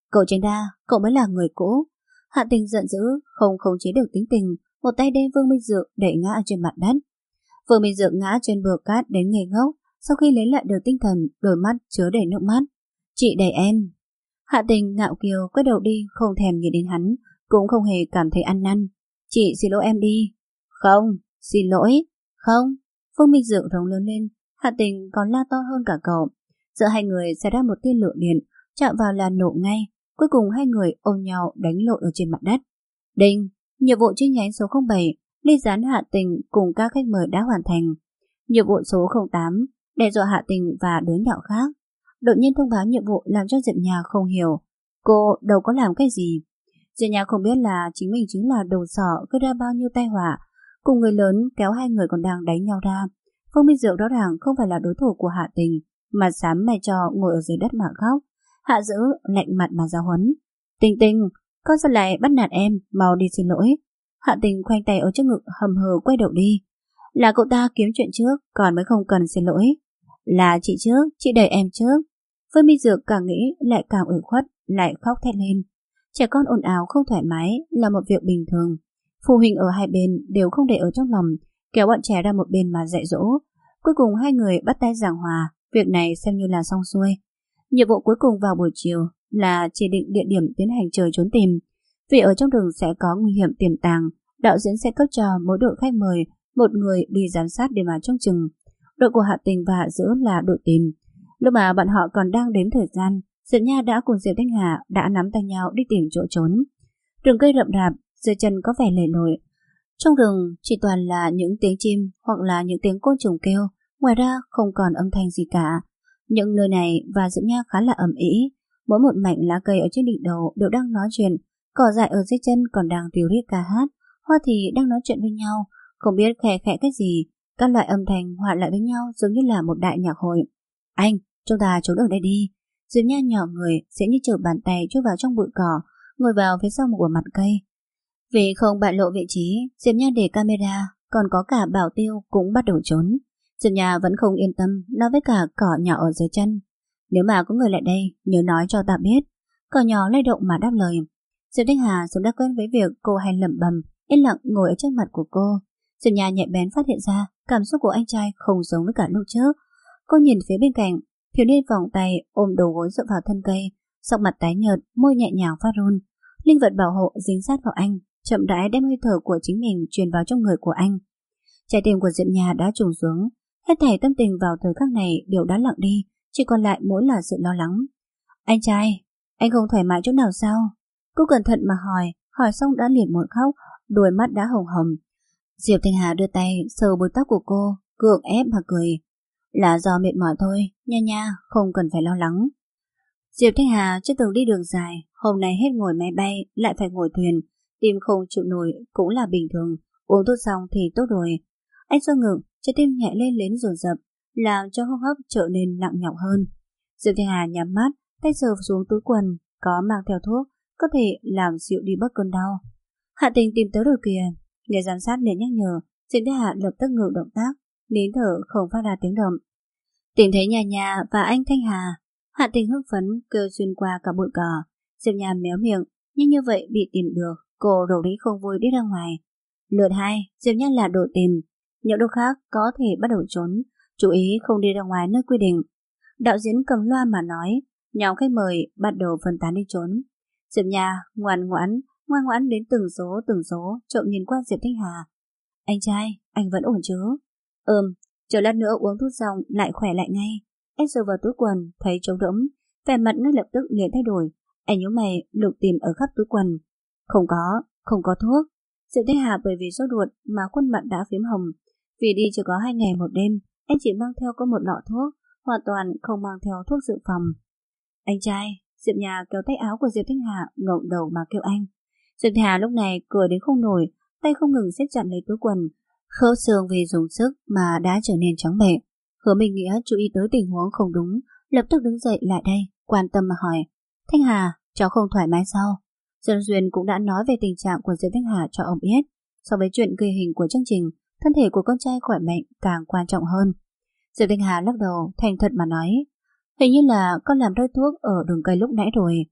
Cậu tránh ra, cậu mới là người cũ. Hạ Tình giận dữ, không khống chế được tính tình, một tay đem Vương Minh Dược đẩy ngã trên mặt đất. Vương Minh Dược ngã trên bờ cát đến ngây ngốc, sau khi lấy lại được tinh thần, đôi mắt chứa đầy nước mắt. Chị đẩy em. Hạ Tình ngạo kiều quay đầu đi, không thèm nghĩ đến hắn, cũng không hề cảm thấy ăn năn. Chị xin lỗi em đi. Không, xin lỗi. Không. Vương Minh Dược rống lớn lên, Hạ Tình còn la to hơn cả cậu. Giữa hai người xảy ra một tia lửa điện, chạm vào là nổ ngay. Cuối cùng hai người ôm nhau đánh lộn ở trên mặt đất. Đinh, nhiệm vụ chi nhánh số 07, ly gián Hạ Tình cùng các khách mời đã hoàn thành. Nhiệm vụ số 08, đe dọa Hạ Tình và đứa nhỏ khác. Đột nhiên thông báo nhiệm vụ làm cho Diệp Nhà không hiểu. Cô đâu có làm cái gì. Diệp Nhà không biết là chính mình chính là đầu sỏ gây ra bao nhiêu tai họa. Cùng người lớn kéo hai người còn đang đánh nhau ra. Phương Minh Dược rõ ràng không phải là đối thủ của Hạ Tình, mà dám mày trò ngồi ở dưới đất mà khóc. Hạ Dữ lạnh mặt mà giáo huấn. Tình Tình, con sao lại bắt nạt em, mau đi xin lỗi. Hạ Tình khoanh tay ở trước ngực hầm hừ quay đầu đi. Là cậu ta kiếm chuyện trước, còn mới không cần xin lỗi. Là chị trước, chị đẩy em trước. Phương Minh Dược càng nghĩ lại càng ủy khuất, lại khóc thét lên. Trẻ con ồn ào không thoải mái là một việc bình thường. Phụ huynh ở hai bên đều không để ở trong lòng, kéo bọn trẻ ra một bên mà dạy dỗ. Cuối cùng hai người bắt tay giảng hòa, việc này xem như là xong xuôi. Nhiệm vụ cuối cùng vào buổi chiều là chỉ định địa điểm tiến hành trời trốn tìm. Vì ở trong rừng sẽ có nguy hiểm tiềm tàng, đạo diễn sẽ cấp cho mỗi đội khách mời một người đi giám sát để mà trông chừng. Đội của Hạ Tình và Hạ Dữ là đội tìm. Lúc mà bọn họ còn đang đếm thời gian, Diệp Nha đã cùng Diệp Thanh Hà đã nắm tay nhau đi tìm chỗ trốn. Rừng cây rậm rạp, dưới chân có vẻ lầy lội. Trong rừng chỉ toàn là những tiếng chim hoặc là những tiếng côn trùng kêu, ngoài ra không còn âm thanh gì cả. Những nơi này và Diệp Nha khá là ầm ĩ, mỗi một mảnh lá cây ở trên đỉnh đầu đều đang nói chuyện, cỏ dại ở dưới chân còn đang ríu rít ca hát, hoa thì đang nói chuyện với nhau, không biết khẽ khẽ cái gì, các loại âm thanh hòa lại với nhau giống như là một đại nhạc hội. Anh, chúng ta trốn ở đây đi. Diệp Nha nhỏ người sẽ như trở bàn tay chui vào trong bụi cỏ, ngồi vào phía sau một mặt cây. Vì không bại lộ vị trí, Diệp Nha để camera, còn có cả Bảo Tiêu cũng bắt đầu trốn. Diệp Nha vẫn không yên tâm nói với cả cỏ nhỏ ở dưới chân. Nếu mà có người lại đây, nhớ nói cho ta biết. Cỏ nhỏ lay động mà đáp lời. Diệp Thanh Hà sớm đã quen với việc cô hay lẩm bẩm, yên lặng ngồi ở trước mặt của cô. Diệp Nha nhạy bén phát hiện ra cảm xúc của anh trai không giống với cả lúc trước. Cô nhìn phía bên cạnh, thiếu niên vòng tay ôm đầu gối dựa vào thân cây, sắc mặt tái nhợt, môi nhẹ nhàng phát run. Linh vật bảo hộ dính sát vào anh, chậm rãi đem hơi thở của chính mình truyền vào trong người của anh. Trái tim của Diệp Nha đã trùng xuống, hết thảy tâm tình vào thời khắc này đều đã lặng đi, chỉ còn lại mỗi là sự lo lắng. Anh trai, anh không thoải mái chỗ nào sao? Cô cẩn thận mà hỏi xong đã liền muốn khóc, đôi mắt đã hồng hồng. Diệp Thanh Hà đưa tay sờ búi tóc của cô, gượng ép mà cười. Là do mệt mỏi thôi, Nha Nha, không cần phải lo lắng. Diệp Thanh Hà chưa từng đi đường dài, hôm nay hết ngồi máy bay lại phải ngồi thuyền, tim không chịu nổi cũng là bình thường, uống thuốc xong thì tốt rồi. Anh xoa ngực, trái tim nhẹ lên đến dồn dập, làm cho hô hấp trở nên nặng nhọc hơn. Diệp Thanh Hà nhắm mắt, tay sờ xuống túi quần, có mang theo thuốc, có thể làm dịu đi bớt cơn đau. Hạ Tình tìm tới rồi kìa, người giám sát liền nhắc nhở. Diệp Thanh Hà lập tức ngừng động tác, nín thở không phát ra tiếng động. Tìm thấy Nha Nha và anh Thanh Hà. Hạ Tình hưng phấn kêu xuyên qua cả bụi cỏ. Diệp Nha méo miệng, nhưng như vậy bị tìm được, cô rầu rĩ không vui đi ra ngoài. Lượt 2, Diệp Nha là đội tìm, những đội khác có thể bắt đầu trốn, chú ý không đi ra ngoài nơi quy định. Đạo diễn cầm loa mà nói, nhóm khách mời bắt đầu phân tán đi trốn. Diệp Nha ngoan ngoãn đến từng số trộm nhìn qua Diệp Thanh Hà. Anh trai, anh vẫn ổn chứ? Chờ lát nữa uống thuốc xong lại khỏe lại ngay. Anh sờ vào túi quần, thấy trống rỗng, vẻ mặt ngay lập tức liền thay đổi. Anh nhíu mày lục tìm ở khắp túi quần. Không có thuốc. Diệp Thanh Hà bởi vì sốt ruột mà khuôn mặt đã phím hồng. Vì đi chỉ có 2 ngày 1 đêm, anh chỉ mang theo có một lọ thuốc, hoàn toàn không mang theo thuốc dự phòng. Anh trai, Diệp Nhà kéo tay áo của Diệp Thanh Hà, ngẩng đầu mà kêu anh. Diệp Thanh Hà lúc này cười đến không nổi, tay không ngừng siết chặt lấy túi quần. Khớp xương vì dùng sức mà đã trở nên trắng bệch. Hứa Minh Nghĩa chú ý tới tình huống không đúng, lập tức đứng dậy lại đây, quan tâm mà hỏi. Thanh Hà, cháu không thoải mái sao? Dương Duyên cũng đã nói về tình trạng của Diệp Thanh Hà cho ông biết. So với chuyện ghi hình của chương trình, thân thể của con trai khỏe mạnh càng quan trọng hơn. Diệp Thanh Hà lắc đầu, thành thật mà nói. Hình như là con làm rơi thuốc ở đường cây lúc nãy rồi.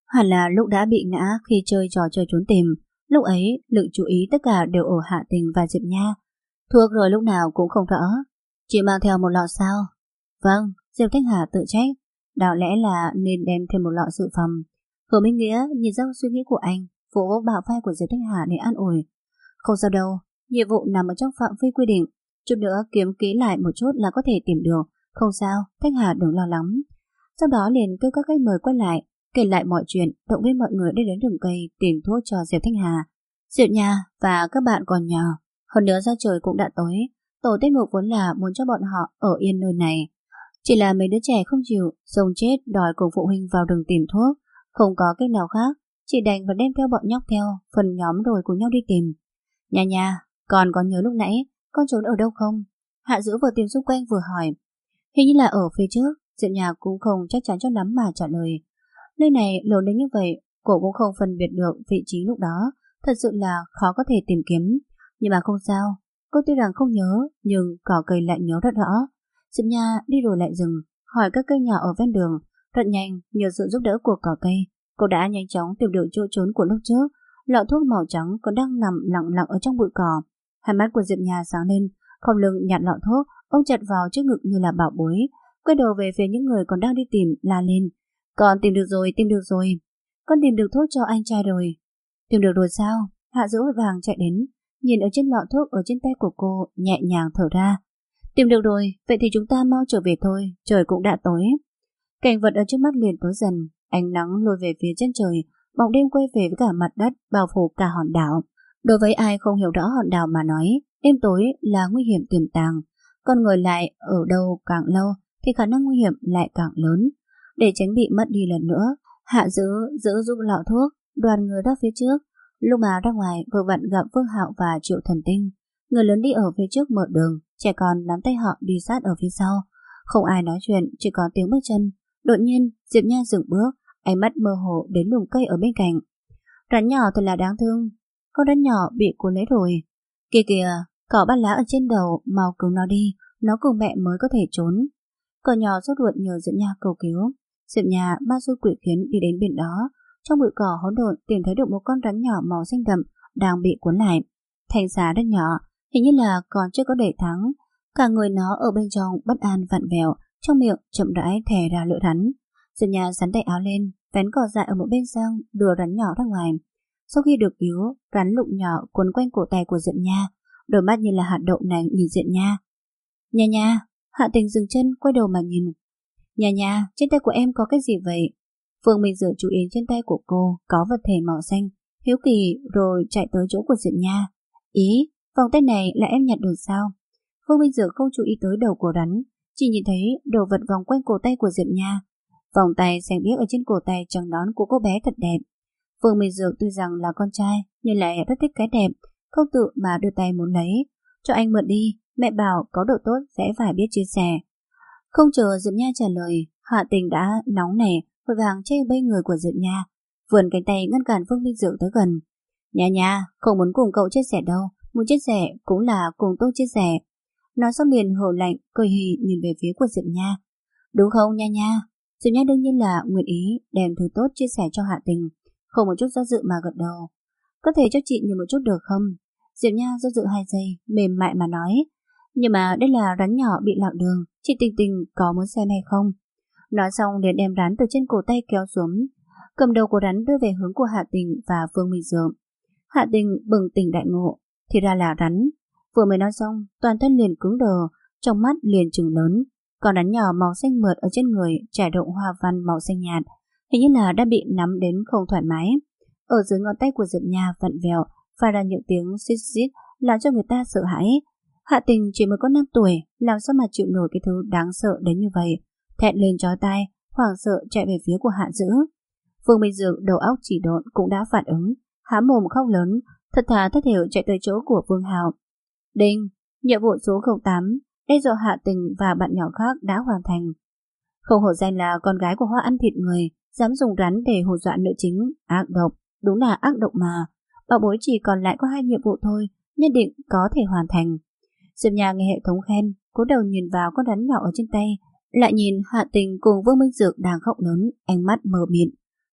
Hẳn là lúc đã bị ngã khi chơi trò chơi trốn tìm. Lúc ấy, lực chú ý tất cả đều ở Hạ Tình và Diệp Nha. Thuốc rồi lúc nào cũng không rõ. Chỉ mang theo một lọ sao? Vâng, Diệp Thanh Hà tự trách. Đạo lẽ là nên đem thêm một lọ dự phòng. Hứa Minh Nghĩa nhìn ra suy nghĩ của anh, vỗ bạo vai của Diệp Thanh Hà để an ủi. Không sao đâu, nhiệm vụ nằm ở trong phạm vi quy định. Chút nữa kiếm kỹ lại một chút là có thể tìm được. Không sao, Thanh Hà đừng lo lắng. Sau đó liền kêu các khách mời quay lại, kể lại mọi chuyện, động viên mọi người đi đến rừng cây tìm thuốc cho Diệp Thanh Hà. Diệp Nha và các bạn còn nhỏ. Hơn nữa ra trời cũng đã tối. Tổ tiết mục vốn là muốn cho bọn họ ở yên nơi này. Chỉ là mấy đứa trẻ không chịu, sống chết đòi cùng phụ huynh vào rừng tìm thuốc. Không có cách nào khác, chỉ đành phải đem theo bọn nhóc theo, phần nhóm rồi cùng nhau đi tìm. Nha nha, con có nhớ lúc nãy con trốn ở đâu không? Hạ Dữ vừa tìm xung quanh vừa hỏi. Hình như là ở phía trước. Diệp Nha cũng không chắc chắn cho lắm mà trả lời. Nơi này lớn đến như vậy, cô cũng không phân biệt được vị trí lúc đó, thật sự là khó có thể tìm kiếm. Nhưng mà không sao, cô tuy rằng không nhớ, nhưng cỏ cây lại nhớ rất rõ. Diệp Nha đi rồi lại dừng, hỏi các cây nhỏ ở ven đường. Rất nhanh, nhờ sự giúp đỡ của cỏ cây, cô đã nhanh chóng tìm được chỗ trốn của lúc trước. Lọ thuốc màu trắng còn đang nằm lặng lặng ở trong bụi cỏ. Hai mắt của Diệp Nha sáng lên, không lưng nhặt lọ thuốc, ôm chặt vào trước ngực như là bảo bối. Quay đầu về phía những người còn đang đi tìm, la lên. Con tìm được rồi, tìm được rồi. Con tìm được thuốc cho anh trai rồi. Tìm được rồi sao? Hạ Dữ vội vàng chạy đến, nhìn ở trên lọ thuốc ở trên tay của cô, nhẹ nhàng thở ra. Tìm được rồi, vậy thì chúng ta mau trở về thôi, trời cũng đã tối. Cảnh vật ở trước mắt liền tối dần, ánh nắng lùi về phía chân trời, bóng đêm quay về với cả mặt đất bao phủ cả hòn đảo. Đối với ai không hiểu rõ hòn đảo mà nói, đêm tối là nguy hiểm tiềm tàng, con người lại ở đâu càng lâu thì khả năng nguy hiểm lại càng lớn. Để tránh bị mất đi lần nữa, Hạ Dữ giữ giúp lọ thuốc, đoàn người ra phía trước. Lúc mà ra ngoài vừa vặn gặp Vương Hạo và Triệu Thần Tinh. Người lớn đi ở phía trước mở đường, trẻ con nắm tay họ đi sát ở phía sau. Không ai nói chuyện, chỉ có tiếng bước chân. Đột nhiên, Diệp Nha dừng bước, ánh mắt mơ hồ đến lùm cây ở bên cạnh. Rắn nhỏ thật là đáng thương, con rắn nhỏ bị cuốn lấy rồi. Kìa kìa, cỏ bát lá ở trên đầu, mau cứu nó đi, nó cùng mẹ mới có thể trốn. Cỏ nhỏ sốt ruột nhờ Diệp Nha cầu cứu. Diệp Nha ma xui quỷ khiến đi đến bên đó. Trong bụi cỏ hỗn độn tìm thấy được một con rắn nhỏ màu xanh đậm đang bị cuốn lại. Thành xá rất nhỏ, hình như là còn chưa có đầy tháng. Cả người nó ở bên trong bất an vặn vẹo, trong miệng chậm rãi thè ra lưỡi rắn. Diệp Nha sắn tay áo lên, vén cỏ dại ở một bên sang, đưa rắn nhỏ ra ngoài. Sau khi được cứu, rắn lụng nhỏ quấn quanh cổ tay của Diệp Nha, đôi mắt như là hạt đậu nành nhìn Diệp Nha. Nha nha, Hạ Tình dừng chân quay đầu mà nhìn. Nha nha, trên tay của em có cái gì vậy? Phương Minh Dược chú ý trên tay của cô có vật thể màu xanh, hiếu kỳ rồi chạy tới chỗ của Diệp Nha. Ý, vòng tay này là em nhặt được sao? Phương Minh Dược không chú ý tới đầu của rắn, chỉ nhìn thấy đồ vật vòng quanh cổ tay của Diệp Nha. Vòng tay xanh biếc ở trên cổ tay trắng nõn của cô bé thật đẹp. Phương Minh Dược tuy rằng là con trai nhưng lại rất thích cái đẹp, không tự mà đưa tay muốn lấy. Cho anh mượn đi, mẹ bảo có độ tốt sẽ phải biết chia sẻ. Không chờ Diệp Nha trả lời, Hạ Tình đã nóng nảy vội vàng che bên người của Diệp Nha, vươn cánh tay ngăn cản Phương Minh Dược tới gần. Nha nha, không muốn cùng cậu chia sẻ đâu, muốn chia sẻ cũng là cùng tôi chia sẻ. Nói xong liền hổ lạnh, cười hì nhìn về phía của Diệp Nha. Đúng không nha nha? Diệp Nha đương nhiên là nguyện ý đem thứ tốt chia sẻ cho Hạ Tình, không một chút do dự mà gật đầu. Có thể cho chị nhìn một chút được không? Diệp Nha do dự 2 giây, mềm mại mà nói. Nhưng mà đây là rắn nhỏ bị lạc đường, chị Tình Tình có muốn xem hay không? Nói xong liền đem rắn từ trên cổ tay kéo xuống, cầm đầu của rắn đưa về hướng của Hạ Tình và Phương Minh Dược. Hạ Tình bừng tỉnh đại ngộ, thì ra là rắn. Vừa mới nói xong, toàn thân liền cứng đờ, trong mắt liền trừng lớn. Còn rắn nhỏ màu xanh mượt ở trên người trải rộng hoa văn màu xanh nhạt, hình như là đã bị nắm đến không thoải mái. Ở dưới ngón tay của Diệp Nha vặn vẹo, phát ra những tiếng xít xít làm cho người ta sợ hãi. Hạ Tình chỉ mới có 5 tuổi, làm sao mà chịu nổi cái thứ đáng sợ đến như vậy. Thẹn lên chói tai, hoảng sợ chạy về phía của Hạ Dữ. Phương Minh Dược đầu óc chỉ độn cũng đã phản ứng, há mồm khóc lớn, thật thà thất hiểu chạy tới chỗ của Vương Hạo. Đinh, nhiệm vụ số 08, đe dọa Hạ Tình và bạn nhỏ khác đã hoàn thành. Không hổ danh là con gái của Hoa ăn thịt người, dám dùng rắn để hù dọa nữ chính, ác độc, đúng là ác độc mà. Bảo bối chỉ còn lại có 2 nhiệm vụ thôi, nhất định có thể hoàn thành. Diệp Nha nghe hệ thống khen, cúi đầu nhìn vào con rắn nhỏ ở trên tay, lại nhìn Hạ Tình cùng Vương Minh Dược đang khóc lớn, ánh mắt mờ mịt.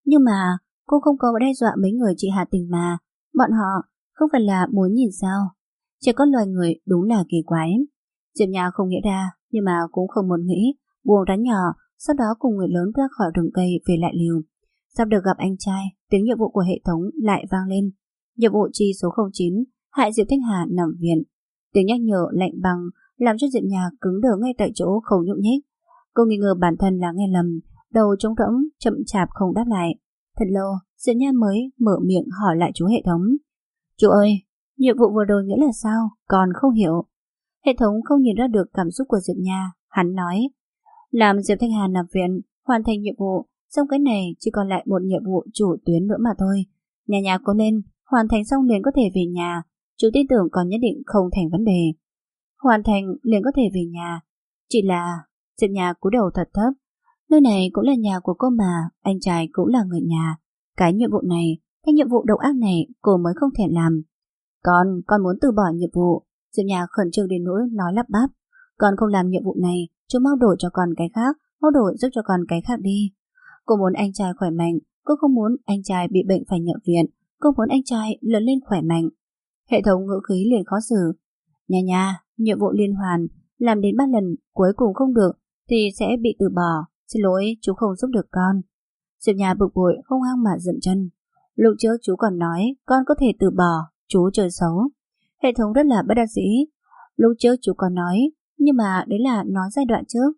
Nhưng mà cô không có đe dọa mấy người chị Hà Tình mà. Bọn họ không phải là muốn nhìn sao? Chỉ có loài người đúng là kỳ quái. Diệp Nha không nghĩ ra, nhưng mà cũng không muốn nghĩ, buông rắn nhỏ, sau đó cùng người lớn ra khỏi rừng cây về lại liều. Sắp được gặp anh trai, tiếng nhiệm vụ của hệ thống lại vang lên. Nhiệm vụ chi số 09, hại Diệp Thanh Hà nằm viện. Tiếng nhắc nhở lạnh băng làm cho Diệp Nha cứng đờ ngay tại chỗ không nhúc nhích. Cô nghi ngờ bản thân là nghe lầm, đầu trống rỗng, chậm chạp không đáp lại. Thật lâu, Diệp Nha mới mở miệng hỏi lại chú hệ thống. Chú ơi, nhiệm vụ vừa rồi nghĩa là sao? Còn không hiểu. Hệ thống không nhìn ra được cảm xúc của Diệp Nha. Hắn nói, làm Diệp Thanh Hà nằm viện, hoàn thành nhiệm vụ, xong cái này chỉ còn lại một nhiệm vụ chủ tuyến nữa mà thôi. Nhà cố lên, hoàn thành xong liền có thể về nhà. Chú tin tưởng còn nhất định không thành vấn đề. Hoàn thành liền có thể về nhà. Chỉ là Diệp Nha cúi đầu thật thấp. Nơi này cũng là nhà của cô mà, anh trai cũng là người nhà. Cái nhiệm vụ này, cái nhiệm vụ độc ác này cô mới không thể làm. Con muốn từ bỏ nhiệm vụ. Diệp Nha khẩn trương đến nỗi nói lắp bắp. Con không làm nhiệm vụ này, chú mau đổi cho con cái khác, mau đổi giúp cho con cái khác đi. Cô muốn anh trai khỏe mạnh, cô không muốn anh trai bị bệnh phải nhập viện, cô muốn anh trai lớn lên khỏe mạnh. Hệ thống ngữ khí liền khó xử. Nha, nhiệm vụ liên hoàn, làm đến 3 lần cuối cùng không được thì sẽ bị từ bỏ. Xin lỗi, chú không giúp được con. Diệp Nha bực bội không hăng mà dậm chân. Lúc trước chú còn nói con có thể từ bỏ, chú chơi xấu. Hệ thống rất là bất đắc dĩ. Lúc trước chú còn nói, nhưng mà đấy là nói giai đoạn trước.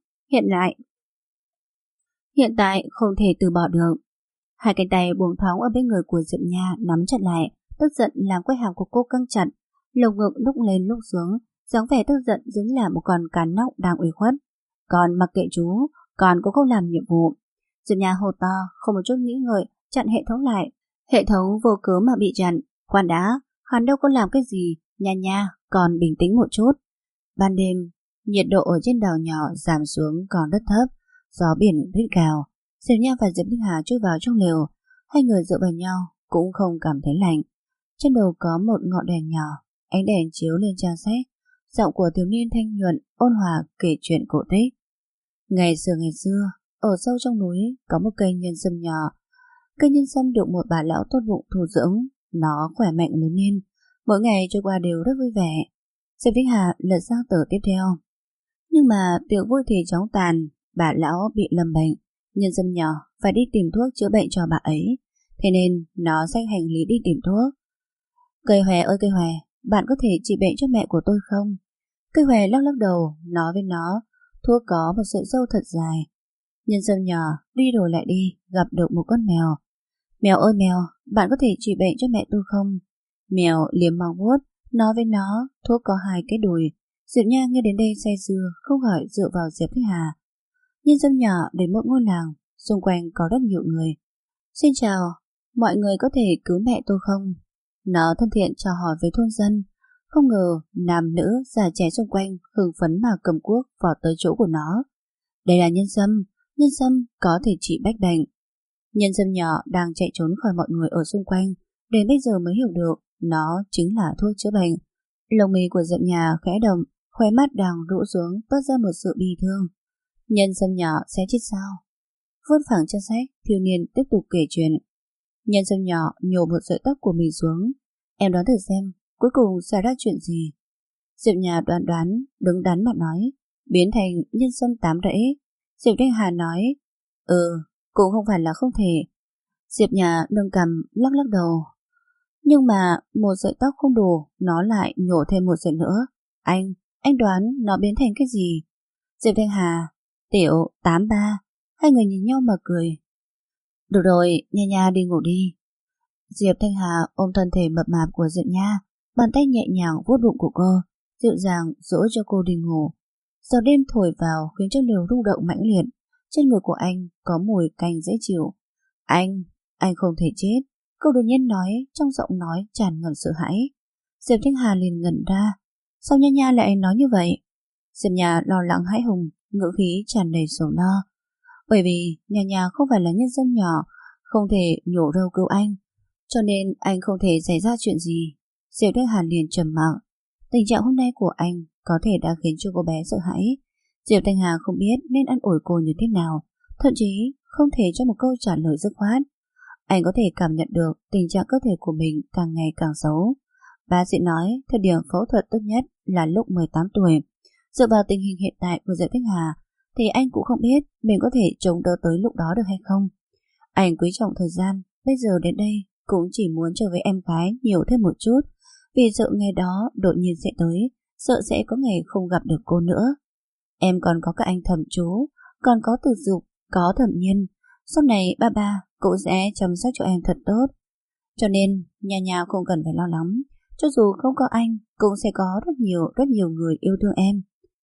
Hiện tại không thể từ bỏ được. Hai cánh tay buông thõng ở bên người của Diệp Nha nắm chặt lại, tức giận làm quai hàm của cô căng chặt, lồng ngực lúc lên lúc xuống, dáng vẻ tức giận giống là một con cá nóc đang ủy khuất. Còn mặc kệ chú, con cũng không làm nhiệm vụ. Diệp Nha hô to, không một chút nghĩ ngợi, chặn hệ thống lại. Hệ thống vô cớ mà bị chặn. Khoan đã, hắn đâu có làm cái gì. Nha, còn bình tĩnh một chút. Ban đêm, nhiệt độ ở trên đảo nhỏ giảm xuống còn rất thấp, gió biển rít gào. Diệp Nha và Diệp Linh Hà chui vào trong lều, hai người dựa vào nhau cũng không cảm thấy lạnh. Trên đầu có một ngọn đèn nhỏ, ánh đèn chiếu lên trang sách, giọng của thiếu niên thanh nhuận ôn hòa kể chuyện cổ tích. Ngày xưa, ở sâu trong núi có một cây nhân sâm nhỏ. Cây nhân sâm được một bà lão tốt bụng thu dưỡng, nó khỏe mạnh lớn lên, mỗi ngày trôi qua đều rất vui vẻ. Diệp Thanh Hà lật sang tờ tiếp theo. Nhưng mà tiệc vui thì chóng tàn, bà lão bị lâm bệnh, nhân sâm nhỏ phải đi tìm thuốc chữa bệnh cho bà ấy, thế nên nó xách hành lý đi tìm thuốc. Cây hòe ơi cây hòe, bạn có thể trị bệnh cho mẹ của tôi không? Cây hòe lắc lắc đầu, nói với nó, thuốc có một sợi râu thật dài. Nhân sâm nhỏ đi rồi lại đi, gặp được một con mèo. Mèo ơi mèo, bạn có thể trị bệnh cho mẹ tôi không? Mèo liếm móng vuốt, nói với nó, thuốc có 2 cái đùi. Diệp Nha nghe đến đây say sưa, không khỏi dựa vào Diệp Thanh Hà. Nhân sâm nhỏ đến một ngôi làng, xung quanh có rất nhiều người. Xin chào, mọi người có thể cứu mẹ tôi không? Nó thân thiện chào hỏi với thôn dân. Không ngờ nam nữ già trẻ xung quanh hưng phấn mà cầm cuốc vọt tới chỗ của nó. Đây là nhân sâm có thể trị bách bệnh. Nhân sâm nhỏ đang chạy trốn khỏi mọi người ở xung quanh, đến bây giờ mới hiểu được nó chính là thuốc chữa bệnh. Lông mi của Diệp Nhà khẽ động, khóe mắt đang rũ xuống toát ra một sự bi thương. Nhân sâm nhỏ sẽ chết sao? Vuốt phẳng chân sách, thiếu niên tiếp tục kể chuyện. Nhân sâm nhỏ nhổ một sợi tóc của mình xuống. Em đoán thử xem, cuối cùng xảy ra chuyện gì? Diệp Nhà đoán, đứng đắn mặt nói, biến thành nhân sâm 8 rễ. Diệp Thanh Hà nói, cũng không phải là không thể. Diệp Nhà nâng cằm lắc lắc đầu. Nhưng mà một sợi tóc không đủ, nó lại nhổ thêm một sợi nữa. Anh đoán nó biến thành cái gì? Diệp Thanh Hà, Tiểu, 83. Hai người nhìn nhau mà cười. Được rồi, Nha đi ngủ đi. Diệp Thanh Hà ôm thân thể mập mạp của Diệp Nha, bàn tay nhẹ nhàng vuốt bụng của cô, dịu dàng dỗ cho cô đi ngủ. Gió đêm thổi vào khiến cho lều rung động mãnh liệt. Trên người của anh có mùi canh dễ chịu. Anh không thể chết. Câu đột nhiên nói trong giọng nói tràn ngập sợ hãi. Diệp Thanh Hà liền ngẩn ra. Sao Nha lại nói như vậy? Diệp Nha lo lắng hãi hùng, ngữ khí tràn đầy sầu lo. Bởi vì Nha không phải là nhân dân nhỏ, không thể nhổ râu cứu anh, cho nên anh không thể xảy ra chuyện gì. Diệp Thanh Hà liền trầm mặc. Tình trạng hôm nay của anh có thể đã khiến cho cô bé sợ hãi. Diệp Thanh Hà không biết nên ăn ủi cô như thế nào, thậm chí không thể cho một câu trả lời dứt khoát. Anh có thể cảm nhận được tình trạng cơ thể của mình càng ngày càng xấu. Bác sĩ nói thời điểm phẫu thuật tốt nhất là lúc 18 tuổi. Dựa vào tình hình hiện tại của Diệp Thanh Hà thì anh cũng không biết mình có thể chống đỡ tới lúc đó được hay không. Anh quý trọng thời gian, bây giờ đến đây cũng chỉ muốn trở với em gái nhiều thêm một chút, vì sợ ngày đó đột nhiên sẽ tới, sợ sẽ có ngày không gặp được cô nữa. Em còn có các anh Thẩm chú, còn có Từ Dục, có Thẩm Nhiên. Sau này ba cũng sẽ chăm sóc cho em thật tốt. Cho nên nhà không cần phải lo lắng. Cho dù không có anh, cũng sẽ có rất nhiều người yêu thương em.